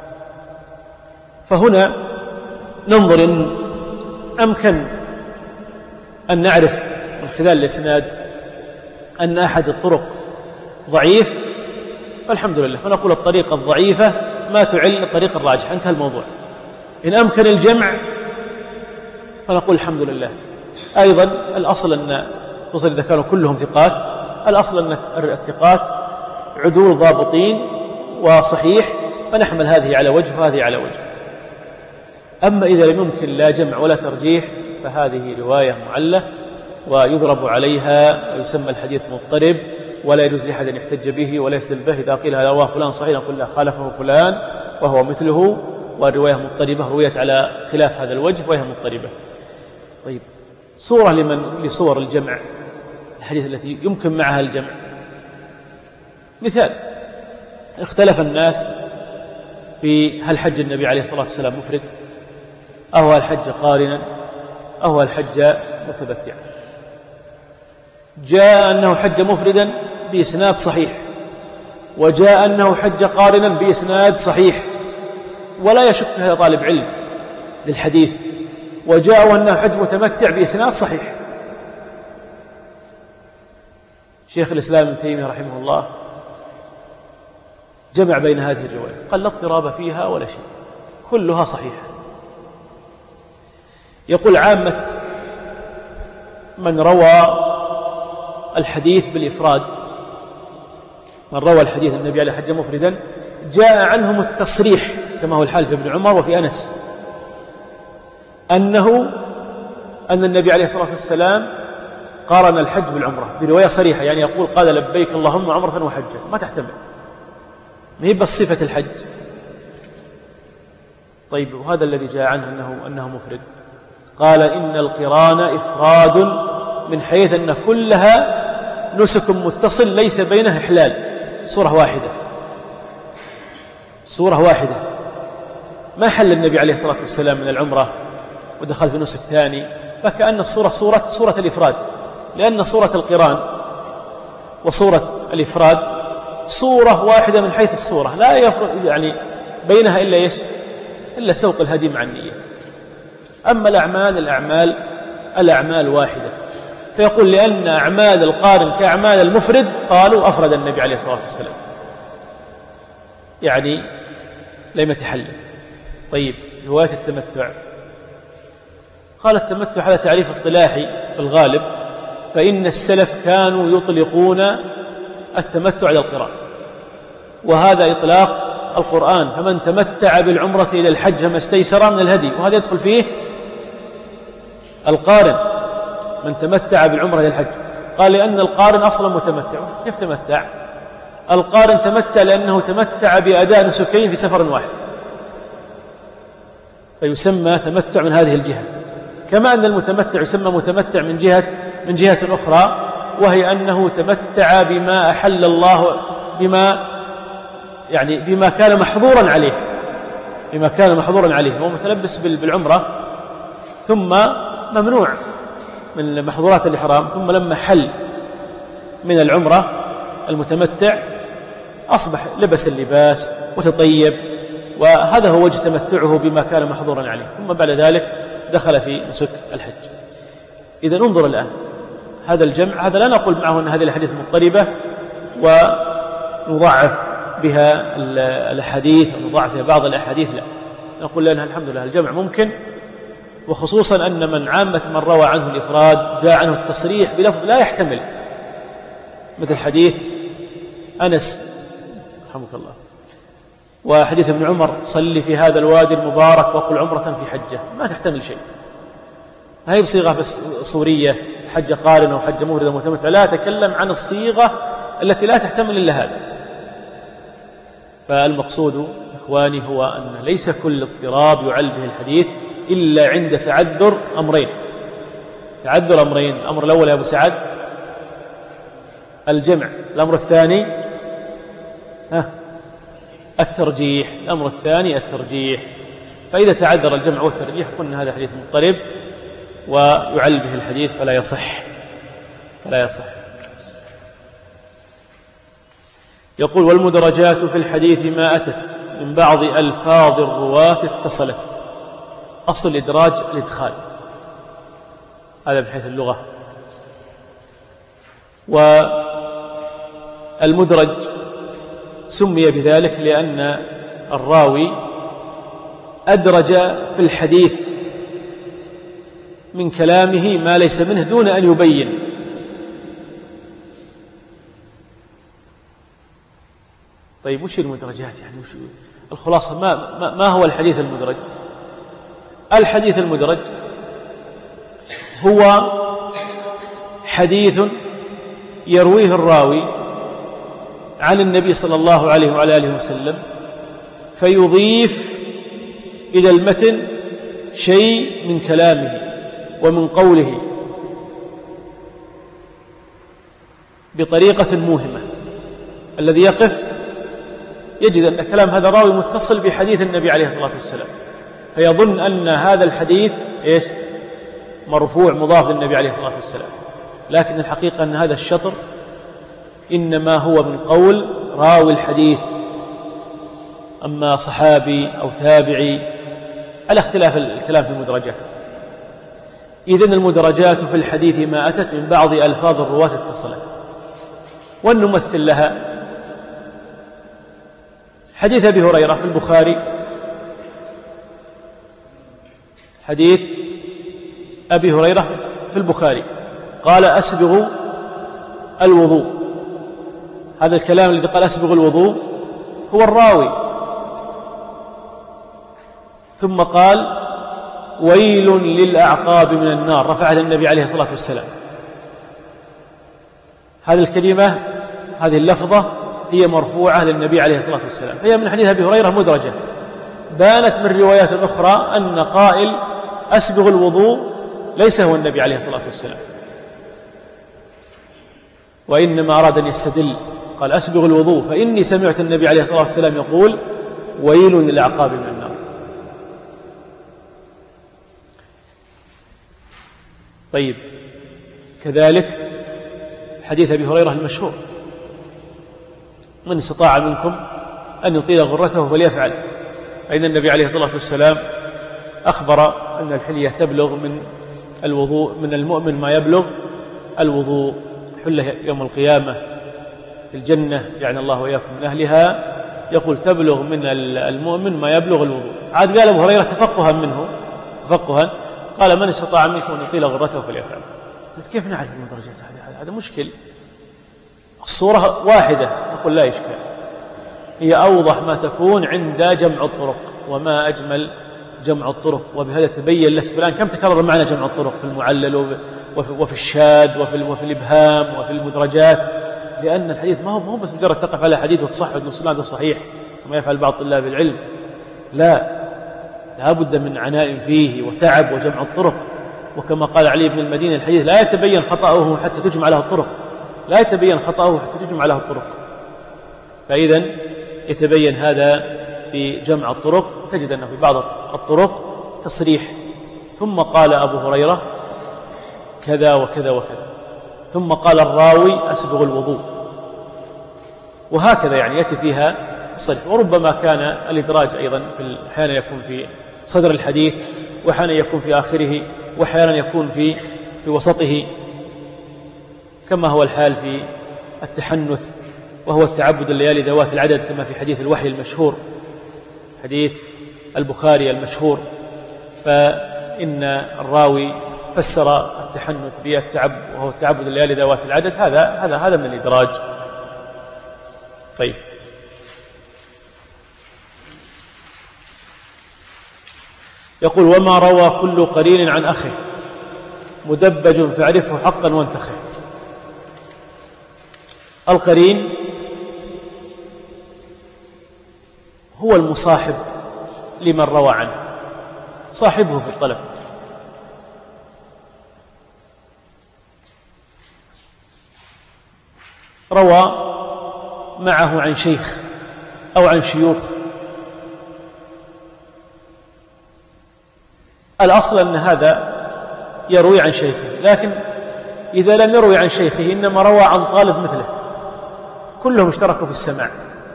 فهنا ننظر إن أمكن أن نعرف من خلال الإسناد أن أحد الطرق ضعيف، فالحمد لله، فنقول الطريقة الضعيفة ما تعل الطريق الراجح، انتهى الموضوع. إن أمكن الجمع فنقول الحمد لله. أيضا الأصل أن خصوصا إذا كانوا كلهم ثقات، الأصل أن الثقات عدول ضابطين وصحيح، فنحمل هذه على وجه وهذه على وجه. أما إذا لم يمكن لا جمع ولا ترجيح فهذه رواية معلة ويضرب عليها ويسمى الحديث مضطرب، ولا يجوز لأحد أن يحتج به ولا يستدل به. إذا قيل هذا رواه فلان صحيح نقول لا، خالفه فلان وهو مثله، والرواية مضطربة، رويت على خلاف هذا الوجه وهي مضطربة. طيب، صورة لمن لصور الجمع، الحديث التي يمكن معها الجمع. مثال، اختلف الناس في هل حج النبي عليه الصلاة والسلام مفرد أو هل حج قارنا أو هل حج متمتعا. جاء أنه حج مفردا بإسناد صحيح، وجاء أنه حج قارنا بإسناد صحيح، ولا يشك هذا طالب علم للحديث، وجاء أنه حج متمتع بإسناد صحيح. شيخ الإسلام ابن تيمية رحمه الله جمع بين هذه الروايات، قال لا اضطراب فيها ولا شيء، كلها صحيحة. يقول عامة من روى الحديث بالإفراد، من روى الحديث النبي عليه حج مفردا، جاء عنهم التصريح كما هو الحال في ابن عمر وفي أنس أنه أن النبي عليه الصلاة والسلام قارن الحج بالعمرة برواية صريحة، يعني يقول قال لبيك اللهم عمرة وحجا، ما تحتمل، ما هي بس صفة الحج. طيب، وهذا الذي جاء عنه أنه, أنه مفرد، قال إن القران إفراد من حيث أن كلها نسك متصل ليس بينها إحلال، صورة واحدة، صورة واحدة، ما حل النبي عليه الصلاة والسلام من العمرة ودخل في نسك ثاني، فكأن الصورة صورة, صورة الإفراد، لأن صورة القران وصورة الإفراد صورة واحدة من حيث الصورة، لا يفرق يعني بينها إلا إيش؟ إلا سوق الهدي مع النية. أما الأعمال الأعمال الأعمال واحدة، فيقول لأن أعمال القارن كأعمال المفرد قالوا أفرد النبي عليه الصلاة والسلام، يعني لم يتحلل. طيب، رواية التمتع، قال التمتع هذا تعريف اصطلاحي في الغالب، فإن السلف كانوا يطلقون التمتع على القران، وهذا إطلاق القرآن، فمن تمتع بالعمرة إلى الحج فما استيسر من الهدي، وهذا يدخل فيه القارن، من تمتع بالعمرة إلى الحج. قال لأن القارن أصلا متمتع، كيف تمتع؟ القارن تمتع لأنه تمتع بأداء نسكين في سفر واحد، فيسمى تمتع من هذه الجهة. كما أن المتمتع يسمى متمتع من جهة من جهة أخرى، وهي أنه تمتع بما أحل الله، بما يعني بما كان محظورا عليه، بما كان محظورا عليه. هو متلبس بالعمرة ثم ممنوع من محظورات الإحرام، ثم لما حل من العمرة المتمتع أصبح لبس اللباس وتطيب، وهذا هو وجه تمتعه بما كان محظورا عليه، ثم بعد ذلك دخل في نسك الحج. إذا انظر الآن هذا الجمع، هذا لا نقول معه أن هذه الأحاديث مضطربة ونضعف بها الأحاديث ونضعف بها بعض الأحاديث، لا، نقول لأنها الحمد لله الجمع ممكن، وخصوصا أن من عامة من روى عنه الإفراد جاء عنه التصريح بلفظ لا يحتمل، مثل حديث أنس رحمك الله وحديث ابن عمر صلي في هذا الوادي المبارك وقل عمرة في حجة، ما تحتمل شيء، ما هي بصيغة بس صورية حجة قارنة وحجة مفردة متمتعة، لا، أتكلم عن الصيغة التي لا تحتمل إلا هذا. فالمقصود إخواني هو أن ليس كل اضطراب يعل به الحديث إلا عند تعذر أمرين، تعذر أمرين. الأمر الأول يا أبو سعد الجمع، الأمر الثاني ها الترجيح، الأمر الثاني الترجيح. فإذا تعذر الجمع والترجيح قلنا هذا حديث مضطرب ويعل به الحديث فلا يصح فلا يصح. يقول والمدرجات في الحديث ما أتت من بعض ألفاظ الرواة اتصلت. أصل الإدراج الإدخال، هذا بحيث اللغة. والمدرج سمي بذلك لأن الراوي أدرج في الحديث من كلامه ما ليس منه دون أن يبين. طيب وش المدرجات يعني؟ وش الخلاصة؟ ما, ما, ما هو الحديث المدرج؟ الحديث المدرج هو حديث يرويه الراوي عن النبي صلى الله عليه وعلى آله وسلم، فيضيف إلى المتن شيء من كلامه ومن قوله بطريقة موهمة. الذي يقف يجد أن كلام هذا الراوي متصل بحديث النبي عليه الصلاة والسلام، فيظن أن هذا الحديث إيش؟ مرفوع مضاف للنبي عليه الصلاة والسلام، لكن الحقيقة أن هذا الشطر إنما هو من قول راوي الحديث، أما صحابي أو تابعي، على اختلاف الكلام في المدرجات. إذن المدرجات في الحديث ما أتت من بعض ألفاظ الرواة اتصلت. ونمثل لها حديث أبي هريرة في البخاري، حديث أبي هريرة في البخاري قال أسبغوا الوضوء. هذا الكلام الذي قال أسبغوا الوضوء هو الراوي، ثم قال ويل للأعقاب من النار، رفعها النبي عليه الصلاة والسلام. هذه الكلمة، هذه اللفظة هي مرفوعة للنبي عليه الصلاة والسلام، فهي من حديث أبي هريرة مدرجة. بانت من روايات أخرى أن قائل أسبغ الوضوء ليس هو النبي عليه الصلاة والسلام، وإنما أراد أن يستدل، قال أسبغ الوضوء فإني سمعت النبي عليه الصلاة والسلام يقول ويل للأعقاب من النار. طيب كذلك حديث أبي هريرة المشهور من استطاع منكم أن يطيل غرته فليفعل، فإن النبي عليه الصلاة والسلام أخبر أن الحلية تبلغ من الوضوء من المؤمن ما يبلغ الوضوء، حله يوم القيامة في الجنة يعني الله وإياكم من أهلها، يقول تبلغ من المؤمن ما يبلغ الوضوء. عاد قال أبو هريرة تفقها منه تفقها قال من استطاع منكم أن يطيل غرته فليفعل. كيف نعرف المدرجات؟ هذا مشكل. الصورة واحدة نقول لا إشكال، هي أوضح ما تكون عند جمع الطرق، وما أجمل جمع الطرق، وبهذا تبين لك الآن كم تكرر معنا جمع الطرق في المعلل وفي الشاذ وفي, وفي الإبهام وفي المدرجات. لأن الحديث ما هو ما هو بس مجرد تقف على حديث وتصحح وإسناده صحيح كما يفعل بعض طلاب العلم، لا، لا بد من عناء فيه وتعب وجمع الطرق. وكما قال علي بن المديني الحديث لا يتبين خطأه حتى تجمع له الطرق، لا يتبين خطأه حتى تجمع له الطرق. فإذا يتبين هذا بجمع الطرق. تجد أنه في بعض الطرق تصريح ثم قال أبو هريرة كذا وكذا وكذا، ثم قال الراوي أسبغ الوضوء، وهكذا يعني يأتي فيها الصريح. وربما كان الإدراج أيضا في أحيانا يكون في صدر الحديث، وأحيانا يكون في آخره، وأحيانا يكون في في وسطه، كما هو الحال في التحنث وهو التعبد الليالي ذوات العدد، كما في حديث الوحي المشهور، حديث البخاري المشهور. فإن الراوي فسر التحنث بالتعبد وهو التعبد الليالي ذوات العدد، هذا هذا هذا من الإدراج. طيب، يقول وما روى كل قرين عن أخه مدبج فاعرفه حقا وانتخه. القرين هو المصاحب لمن روى عنه، صاحبه في الطلب. روى معه عن شيخ أو عن شيوخ، الأصل أن هذا يروي عن شيخه، لكن إذا لم يروي عن شيخه إنما روى عن طالب مثله، كلهم اشتركوا في السماع،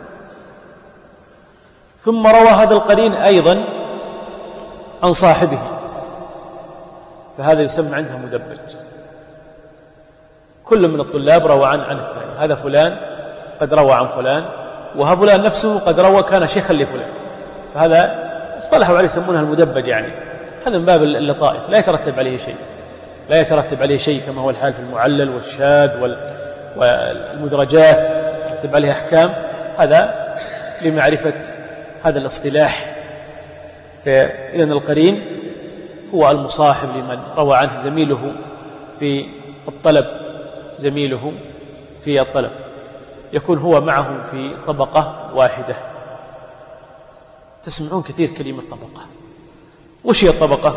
ثم روى هذا القرين أيضا عن صاحبه، فهذا يسمى عندها مدبج. كل من الطلاب روى عن عن الثاني، هذا فلان قد روى عن فلان، وها فلان نفسه قد روى كان شيخا لفلان، فهذا اصطلحوا عليه يسمونها المدبج. يعني هذا من باب اللطائف، لا يترتب عليه شيء، لا يترتب عليه شيء كما هو الحال في المعلل والشاذ والمدرجات يترتب عليه أحكام، هذا لمعرفة هذا الاصطلاح. فإذن القرين هو المصاحب لمن روى عنه زميله في الطلب، زميله في الطلب يكون هو معهم في طبقة واحدة. تسمعون كثير كلمة طبقة. وش هي الطبقة؟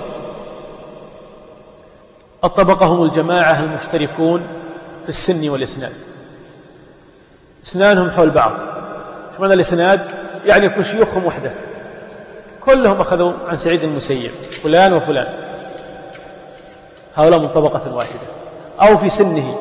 الطبقة هم الجماعة المشتركون في السن والإسناد، إسنانهم حول بعض. شو معنى الإسناد؟ يعني يكون شيوخهم وحده، كلهم أخذوا عن سعيد المسيب فلان وفلان، هؤلاء من طبقة واحدة. أو في سنه،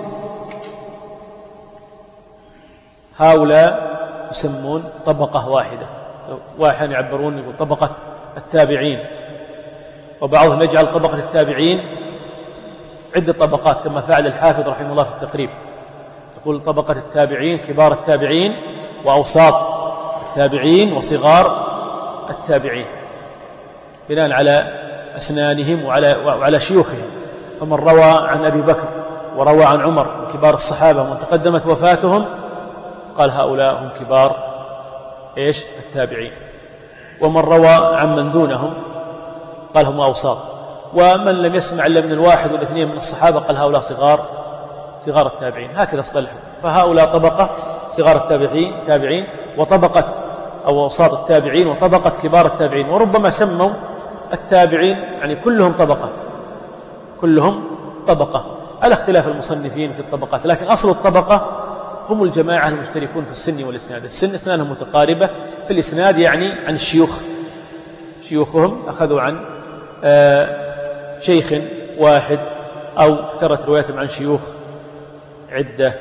هؤلاء يسمون طبقة واحدة. واحد يعبرون يقول طبقة التابعين، وبعضهم يجعل طبقة التابعين عدة طبقات كما فعل الحافظ رحمه الله في التقريب، يقول طبقة التابعين كبار التابعين وأوساط التابعين وصغار التابعين، بناء على أسنانهم وعلى, وعلى شيوخهم. فمن روى عن أبي بكر وروى عن عمر من كبار الصحابة ومن تقدمت وفاتهم قال هؤلاء هم كبار إيش التابعين. ومن روى عن من دونهم قال هم أوساط. ومن لم يسمع إلا من الواحد والاثنين من الصحابة قال هؤلاء صغار صغار التابعين. هكذا اصطلحوا. فهؤلاء طبقة صغار التابعين تابعين، وطبقة أو أوساط التابعين، وطبقة كبار التابعين. وربما سموا التابعين يعني كلهم طبقة، كلهم طبقة على اختلاف المصنفين في الطبقات، لكن أصل الطبقة هم الجماعة المشتركون في السن والإسناد. السن إسنانهم متقاربة، في الإسناد يعني عن الشيوخ، شيوخهم أخذوا عن آه شيخ واحد أو تكررت رواياتهم عن شيوخ عدة.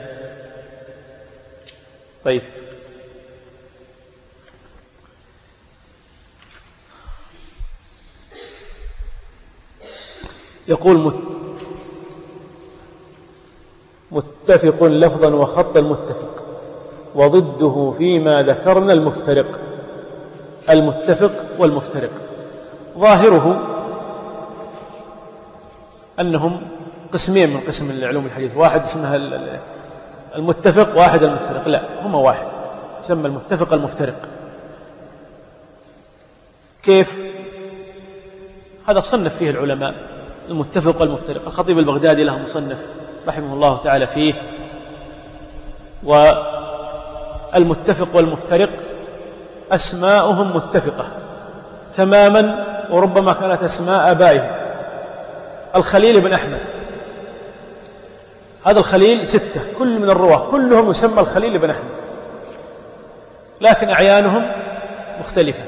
طيب، يقول متفق لفظا وخطا المتفق، وضده فيما ذكرنا المفترق. المتفق والمفترق ظاهره أنهم قسمين من قسم العلوم الحديث، واحد اسمها المتفق واحد المفترق. لا، هما واحد، يسمى المتفق المفترق. كيف؟ هذا صنف فيه العلماء المتفق والمفترق. الخطيب البغدادي له مصنف رحمه الله تعالى فيه، والمتفق والمفترق أسماؤهم متفقة تماما، وربما كانت أسماء آبائهم. الخليل بن أحمد، هذا الخليل ستة كل من الرواة كلهم يسمى الخليل بن أحمد، لكن أعيانهم مختلفة،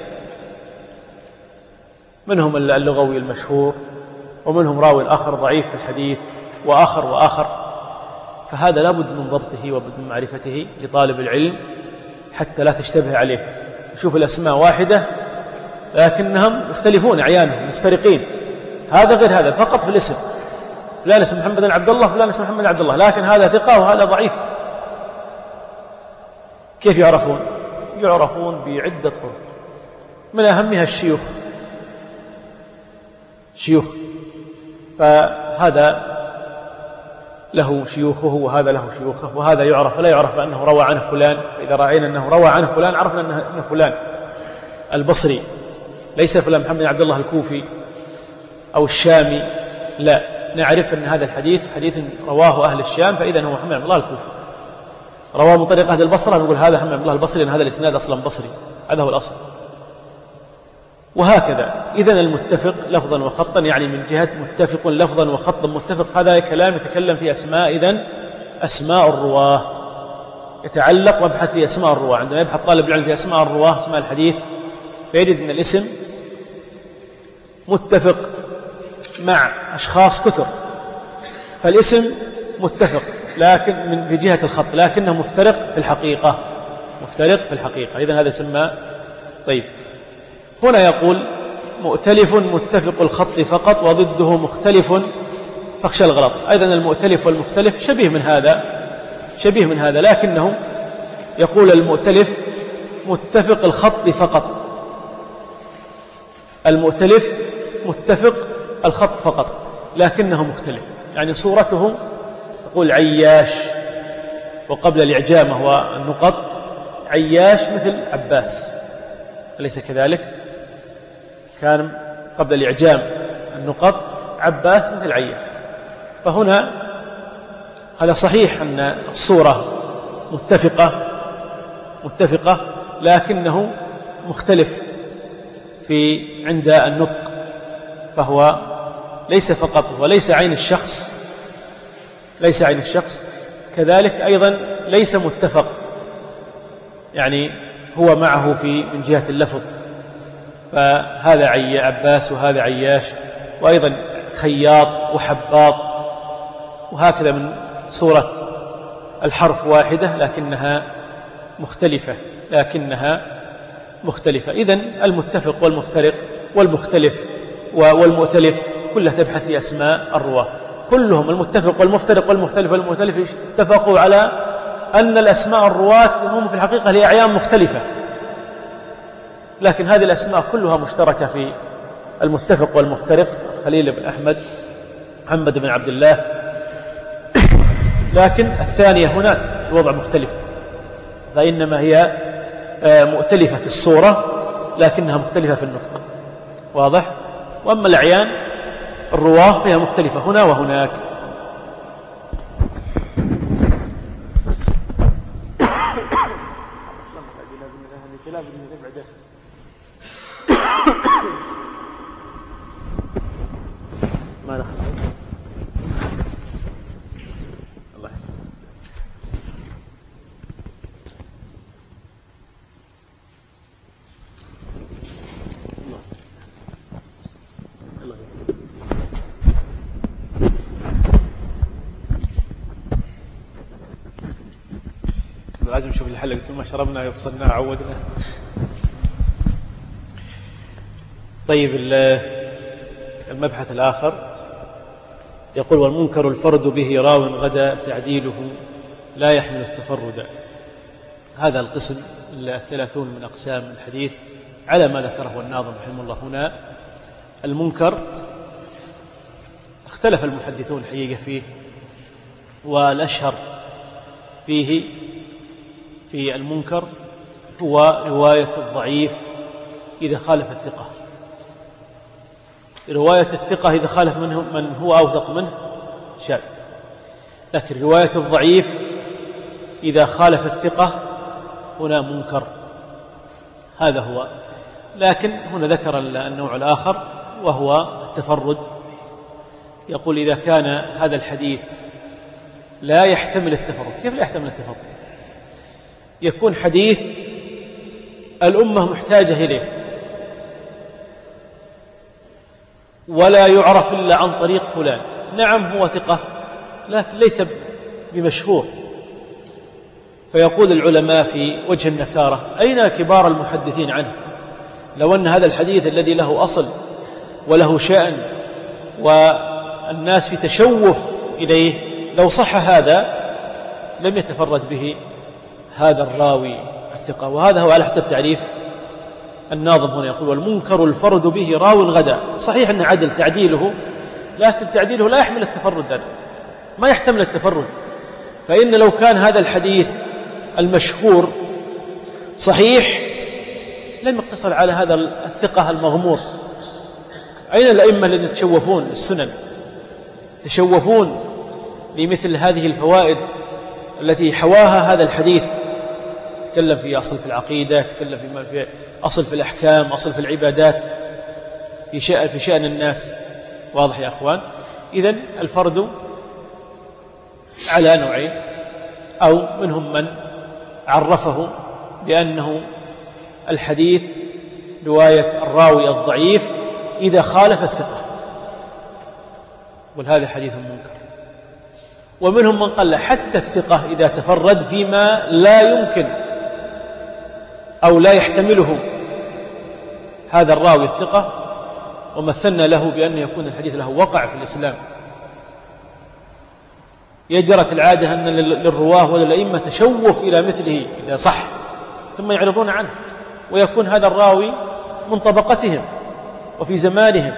منهم اللغوي المشهور، ومنهم راوي آخر ضعيف في الحديث، وآخر وآخر. فهذا لا بد من ضبطه وبد من معرفته لطالب العلم حتى لا تشتبه عليه. يشوف الأسماء واحدة لكنهم يختلفون، أعيانهم مفترقين، هذا غير هذا فقط في الاسم، فلان اسم محمد بن عبد الله، فلان اسم محمد بن عبد الله، لكن هذا ثقة وهذا ضعيف. كيف يعرفون؟ يعرفون بعدة طرق، من أهمها الشيوخ، شيوخ، فهذا له شيوخه وهذا له شيوخه، وهذا يعرف لا يعرف أنه روى عنه فلان، إذا رأينا أنه روى عنه فلان عرفنا أنه فلان البصري، ليس فلان محمد بن عبد الله الكوفي أو الشامي، لا، نعرف أن هذا الحديث حديث رواه أهل الشام، فإذا هو محمد بن عبد الله الكوفي. رواه من طريق أهل البصرة نقول هذا محمد بن عبد الله البصري، لأن هذا الإسناد أصلا بصري، هذا هو الأصل. وهكذا إذن المتفق لفظا وخطا، يعني من جهة متفق لفظا وخطا متفق، هذا كلام يتكلم في أسماء، إذن أسماء الرواه يتعلق ويبحث في أسماء الرواه. عندما يبحث طالب العلم في أسماء الرواه أسماء الحديث فيجد أن الاسم متفق مع أشخاص كثر، فالاسم متفق لكن من في جهة الخط، لكنه مفترق في الحقيقة، مفترق في الحقيقة، إذن هذا يسمى. طيب، هنا يقول مؤتلف متفق الخط فقط، وضده مختلف فاخشى الغلط. أيضا المؤتلف والمختلف شبيه من هذا، شبيه من هذا، لكنه يقول المؤتلف متفق الخط فقط، المؤتلف متفق الخط فقط لكنه مختلف، يعني صورته يقول عياش، وقبل الإعجام هو النقط، عياش مثل عباس، أليس كذلك؟ كان قبل الإعجام النقط عباس مثل عياش. فهنا هذا صحيح أن الصورة متفقة متفقة لكنه مختلف في عند النطق، فهو ليس فقط وليس عين الشخص، ليس عين الشخص، كذلك أيضا ليس متفق، يعني هو معه في من جهة اللفظ، فهذا عي عباس وهذا عياش، وأيضا خياط وحباط، وهكذا من صورة الحرف واحدة لكنها مختلفة، لكنها مختلفة. إذن المتفق والمفترق والمختلف والمؤتلف كلها تبحث في أسماء الرواة، كلهم المتفق والمفترق والمختلف والمؤتلف اتفقوا على أن الأسماء الرواة هم في الحقيقة لأعيان مختلفة، لكن هذه الأسماء كلها مشتركة في المتفق والمفترق، خليل بن أحمد، محمد بن عبد الله، لكن الثانية هنا الوضع مختلف، فإنما هي مؤتلفة في الصورة لكنها مختلفة في النطق، واضح؟ وأما الأعيان الرواه فيها مختلفة هنا وهناك. ما دخل الله الله لازم نشوف الحلقة كل ما شربنا يفصلنا عودنا. طيب، المبحث الآخر يقول والمنكر الفرد به راو غدا تعديله لا يحمل التفرد. هذا القسم الثلاثون من أقسام الحديث على ما ذكره الناظم رحمه الله هنا. المنكر اختلف المحدثون الحقيقة فيه، والأشهر فيه في المنكر هو رواية الضعيف إذا خالف الثقة. رواية الثقة إذا خالف منه من هو أوثق منه شاذ، لكن رواية الضعيف إذا خالف الثقة هنا منكر، هذا هو. لكن هنا ذكر النوع الآخر وهو التفرد. يقول إذا كان هذا الحديث لا يحتمل التفرد. كيف لا يحتمل التفرد؟ يكون حديث الأمة محتاجة إليه ولا يعرف إلا عن طريق فلان، نعم هو ثقة لكن ليس بمشهور، فيقول العلماء في وجه النكارة أين كبار المحدثين عنه؟ لو أن هذا الحديث الذي له أصل وله شأن والناس في تشوف إليه لو صح هذا لم يتفرد به هذا الراوي الثقة. وهذا هو على حسب تعريف الناظم هنا، يقول والمنكر الفرد به راو غدا. صحيح أن عدل تعديله، لكن تعديله لا يحمل التفرد، هذا ما يحتمل التفرد. فإن لو كان هذا الحديث المشهور صحيح لم يقتصر على هذا الثقة المغمور. أين الأئمة الذين يتشوفون السنن، يتشوفون لمثل هذه الفوائد التي حواها هذا الحديث؟ تكلم في أصل في العقيدة، تكلم في أصل في الأحكام، أصل في العبادات، في شأن, في شأن الناس. واضح يا أخوان؟ إذن الفرد على نوعين، أو منهم من عرفه بأنه الحديث رواية الراوي الضعيف إذا خالف الثقة، وهذا حديث منكر. ومنهم من قال حتى الثقة إذا تفرد فيما لا يمكن أو لا يحتمله هذا الراوي الثقة، ومثلنا له بأن يكون الحديث له وقع في الإسلام، يجرت العادة أن للرواه وللأئمة تشوف إلى مثله إذا صح ثم يعرضون عنه، ويكون هذا الراوي من طبقتهم وفي زمانهم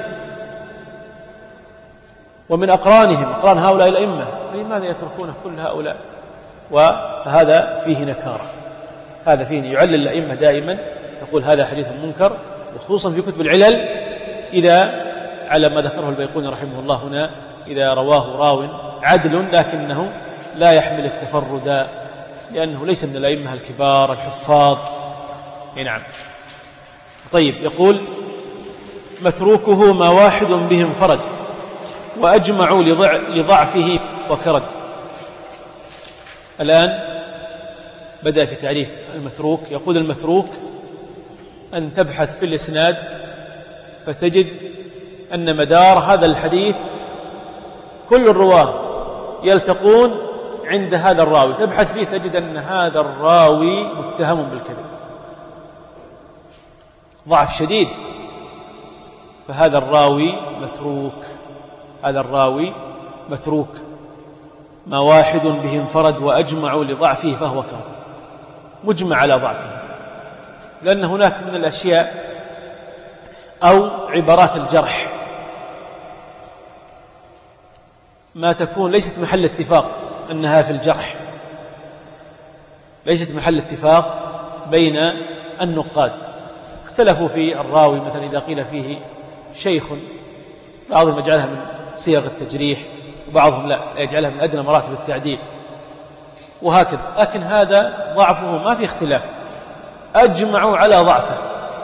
ومن أقرانهم، أقران هؤلاء الأئمة، فلماذا يتركون كل هؤلاء؟ وهذا فيه نكارة، هذا فيه يعلل الأئمة دائما، يقول هذا حديث منكر، وخصوصا في كتب العلل إذا على ما ذكره البيقوني رحمه الله هنا، إذا رواه راو عدل لكنه لا يحمل التفرد لأنه ليس من الأئمة الكبار الحفاظ. نعم. طيب، يقول متروكه ما واحد به انفرد وأجمعوا لضعفه وكرد. الآن بدأ في تعريف المتروك. يقول المتروك أن تبحث في الإسناد فتجد أن مدار هذا الحديث كل الرواه يلتقون عند هذا الراوي، تبحث فيه تجد أن هذا الراوي متهم بالكذب، ضعف شديد، فهذا الراوي متروك، هذا الراوي متروك. ما واحد به انفرد وأجمعوا لضعفه فهو كرد، مجمع على ضعفه، لأن هناك من الأشياء أو عبارات الجرح ما تكون ليست محل اتفاق أنها في الجرح، ليست محل اتفاق بين النقاد، اختلفوا في الراوي. مثلا إذا قيل فيه شيخ، بعضهم يجعلها من صيغ التجريح وبعضهم لا يجعلها من أدنى مراتب التعديل، وهكذا. لكن هذا ضعفه ما في اختلاف، أجمعوا على ضعفه.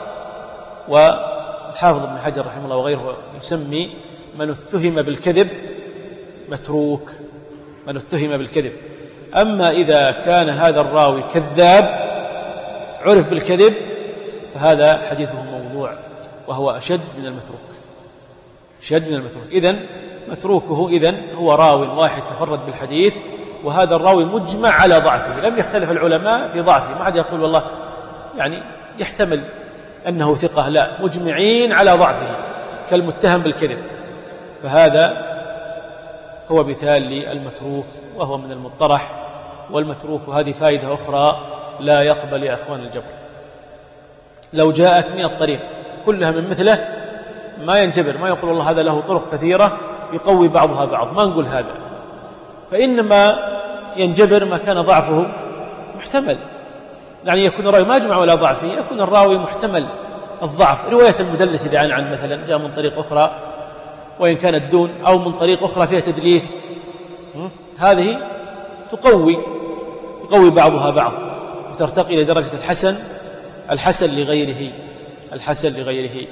والحافظ ابن حجر رحمه الله وغيره يسمي من اتهم بالكذب متروك، من اتهم بالكذب. أما إذا كان هذا الراوي كذاب عرف بالكذب فهذا حديثه موضوع، وهو أشد من المتروك، أشد من المتروك. إذن متروكه إذن هو راو واحد تفرد بالحديث، وهذا الراوي مجمع على ضعفه، لم يختلف العلماء في ضعفه، ما حد يقول والله يعني يحتمل أنه ثقة، لا، مجمعين على ضعفه كالمتهم بالكذب. فهذا هو مثال للمتروك، وهو من المطرح. والمتروك، وهذه فائدة أخرى لا يقبل يا أخوان الجبر، لو جاءت مئة طريق كلها من مثله ما ينجبر، ما يقول والله هذا له طرق كثيرة يقوي بعضها بعض، ما نقول هذا. فإنما ينجبر ما كان ضعفه محتمل، يعني يكون الراوي ما أجمع ولا ضعفه، يكون الراوي محتمل الضعف. رواية المدلس إذا عن عن مثلا جاء من طريق أخرى وإن كانت دون، أو من طريق أخرى فيها تدليس، هذه تقوي يقوي بعضها بعض وترتقي إلى درجة الحسن الحسن لغيره الحسن لغيره.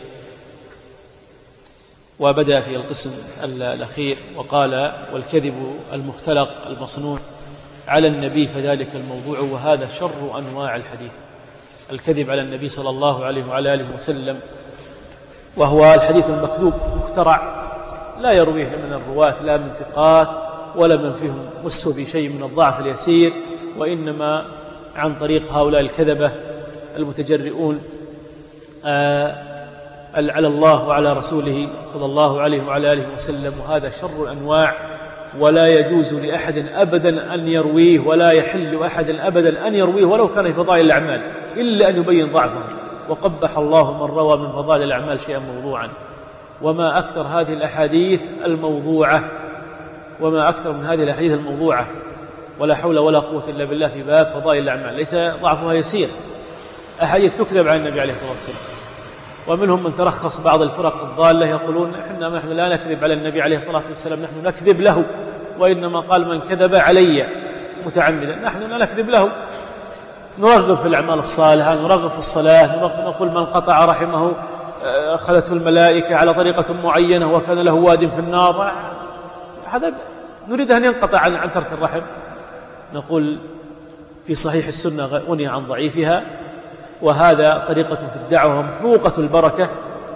وبدأ في القسم الأخير وقال: والكذب المختلق المصنوع على النبي فذلك الموضوع، وهذا شر أنواع الحديث. الكذب على النبي صلى الله عليه وعلى آله وسلم، وهو الحديث المكذوب مخترع لا يرويه من الرواة لا من ثقات ولا من فيهم مسه بشيء من الضعف اليسير، وإنما عن طريق هؤلاء الكذبة المتجرئون آه على الله وعلى رسوله صلى الله عليه وعلى آله وسلم. وهذا شر الأنواع، ولا يجوز لأحد أبدا أن يرويه، ولا يحل أحد أبدا أن يرويه ولو كان في فضائل الأعمال، إلا أن يبين ضعفه. وقبح الله من روى من فضائل الأعمال شيئا موضوعا. وما أكثر هذه الأحاديث الموضوعة، وما أكثر من هذه الأحاديث الموضوعة، ولا حول ولا قوة إلا بالله في باب فضائل الأعمال، ليس ضعفها يسير. أحاديث تكذب عن النبي عليه الصلاة والسلام، ومنهم من ترخص بعض الفرق الضالة يقولون: إحنا نحن لا نكذب على النبي عليه الصلاة والسلام، نحن نكذب له، وإنما قال: من كذب علي متعمدا. نحن لا نكذب له، نرغب في الأعمال الصالحة، نرغب في الصلاة، نقول: من قطع رحمه أخذته الملائكة على طريقة معينة وكان له واد في النار. هذا نريد أن ينقطع عن, عن ترك الرحم. نقول: في صحيح السنة غني عن ضعيفها، وهذا طريقة في الدعوة محروقة البركة،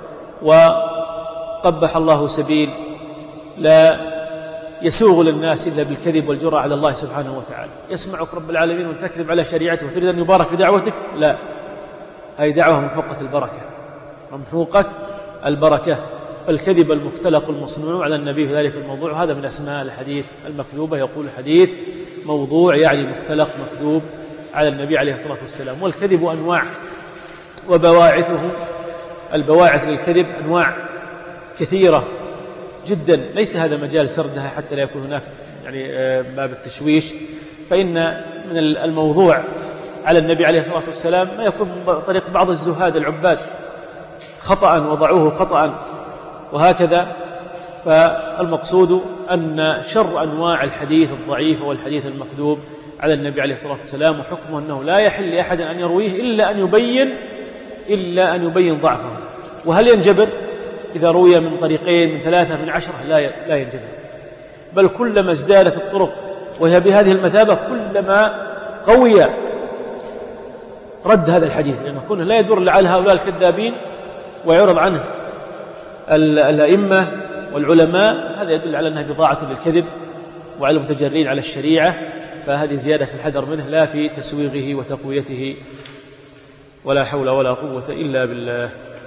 وقبح الله سبيل لا يسوغ للناس إلا بالكذب والجرأة على الله سبحانه وتعالى. يسمعك رب العالمين وأن تكذب على شريعته وتريد أن يبارك بدعوتك؟ لا، هذه دعوة محروقة البركة، محروقة البركة. فالكذب المختلق المصنوع على النبي في ذلك الموضوع هذا من أسماء الحديث المكذوبة. يقول الحديث موضوع يعني مختلق مكذوب على النبي عليه الصلاة والسلام. والكذب أنواع وبواعثه، البواعث للكذب أنواع كثيرة جدا، ليس هذا مجال سردها حتى لا يكون هناك يعني باب التشويش. فإن من الموضوع على النبي عليه الصلاة والسلام ما يكون من طريق بعض الزهاد العباد خطأ وضعوه خطأ، وهكذا. فالمقصود أن شر أنواع الحديث الضعيف والحديث المكذوب على النبي عليه الصلاة والسلام، وحكمه أنه لا يحل لأحد أن يرويه إلا أن يبين إلا أن يبين ضعفه. وهل ينجبر إذا روي من طريقين من ثلاثة من عشرة؟ لا لا ينجبر، بل كلما ازدادت الطرق وهي بهذه المثابة كلما قوي رد هذا الحديث، لأنه كونه لا يدور على هؤلاء الكذابين ويعرض عنه الأئمة والعلماء، هذا يدل على أنها بضاعة للكذب وعلى المتجرين على الشريعة. فهذه زيادة في الحذر منه لا في تسويغه وتقويته، ولا حول ولا قوة إلا بالله.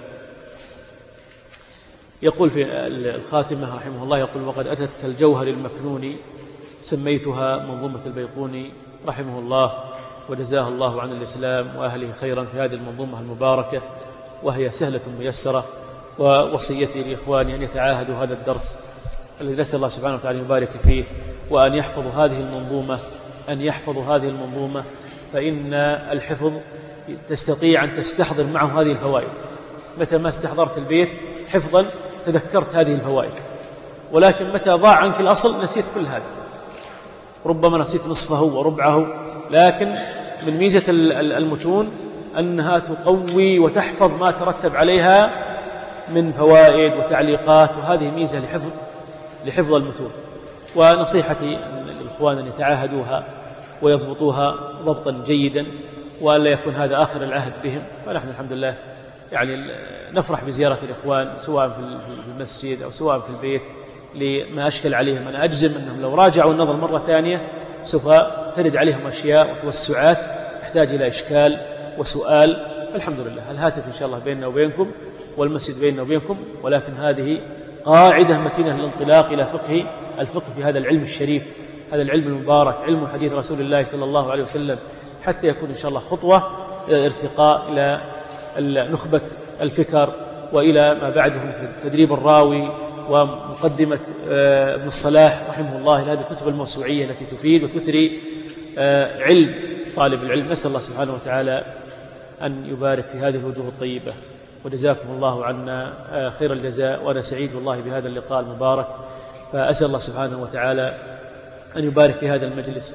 يقول في الخاتمة رحمه الله، يقول: وقد أتت كالجوهر المكنون سميتها منظومة البيقوني رحمه الله، وجزاه الله عن الإسلام وأهله خيرا في هذه المنظومة المباركة، وهي سهلة ميسرة. ووصيتي لإخواني أن يتعاهدوا هذا الدرس الذي نسأل الله سبحانه وتعالى يبارك فيه، وأن يحفظوا هذه المنظومة أن يحفظوا هذه المنظومة فإن الحفظ تستطيع أن تستحضر معه هذه الفوائد. متى ما استحضرت البيت حفظا تذكرت هذه الفوائد، ولكن متى ضاع عنك الأصل نسيت كل هذا، ربما نسيت نصفه وربعه. لكن من ميزة المتون أنها تقوي وتحفظ ما ترتب عليها من فوائد وتعليقات، وهذه ميزة لحفظ لحفظ المتون. ونصيحتي للإخوان أن يتعاهدوها ويضبطوها ضبطا جيدا، وألا يكون هذا آخر العهد بهم. ونحن الحمد لله يعني نفرح بزيارة الإخوان سواء في المسجد أو سواء في البيت لما أشكل عليهم. أنا أجزم أنهم لو راجعوا النظر مرة ثانية سوف ترد عليهم أشياء وتوسعات تحتاج إلى إشكال وسؤال. الحمد لله الهاتف إن شاء الله بيننا وبينكم، والمسجد بيننا وبينكم، ولكن هذه قاعدة متينة للانطلاق إلى فقه الفقه في هذا العلم الشريف، هذا العلم المبارك، علم حديث رسول الله صلى الله عليه وسلم، حتى يكون إن شاء الله خطوة إلى الارتقاء إلى نخبة الفكر وإلى ما بعدهم في تدريب الراوي ومقدمة ابن الصلاح رحمه الله لهذه الكتب الموسوعية التي تفيد وتثري علم طالب العلم. نسأل الله سبحانه وتعالى أن يبارك في هذه الوجوه الطيبة، وجزاكم الله عنا خير الجزاء، وأنا سعيد والله بهذا اللقاء المبارك. فأسأل الله سبحانه وتعالى أن يبارك في هذا المجلس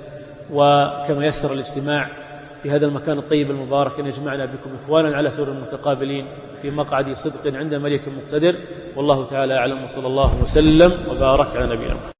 وكما يسر الاجتماع في هذا المكان الطيب المبارك أن يجمعنا بكم إخوانا على سرر متقابلين في مقعد صدق عند ملك مقتدر. والله تعالى أعلم، وصلى الله وسلم وبارك على نبينا محمد.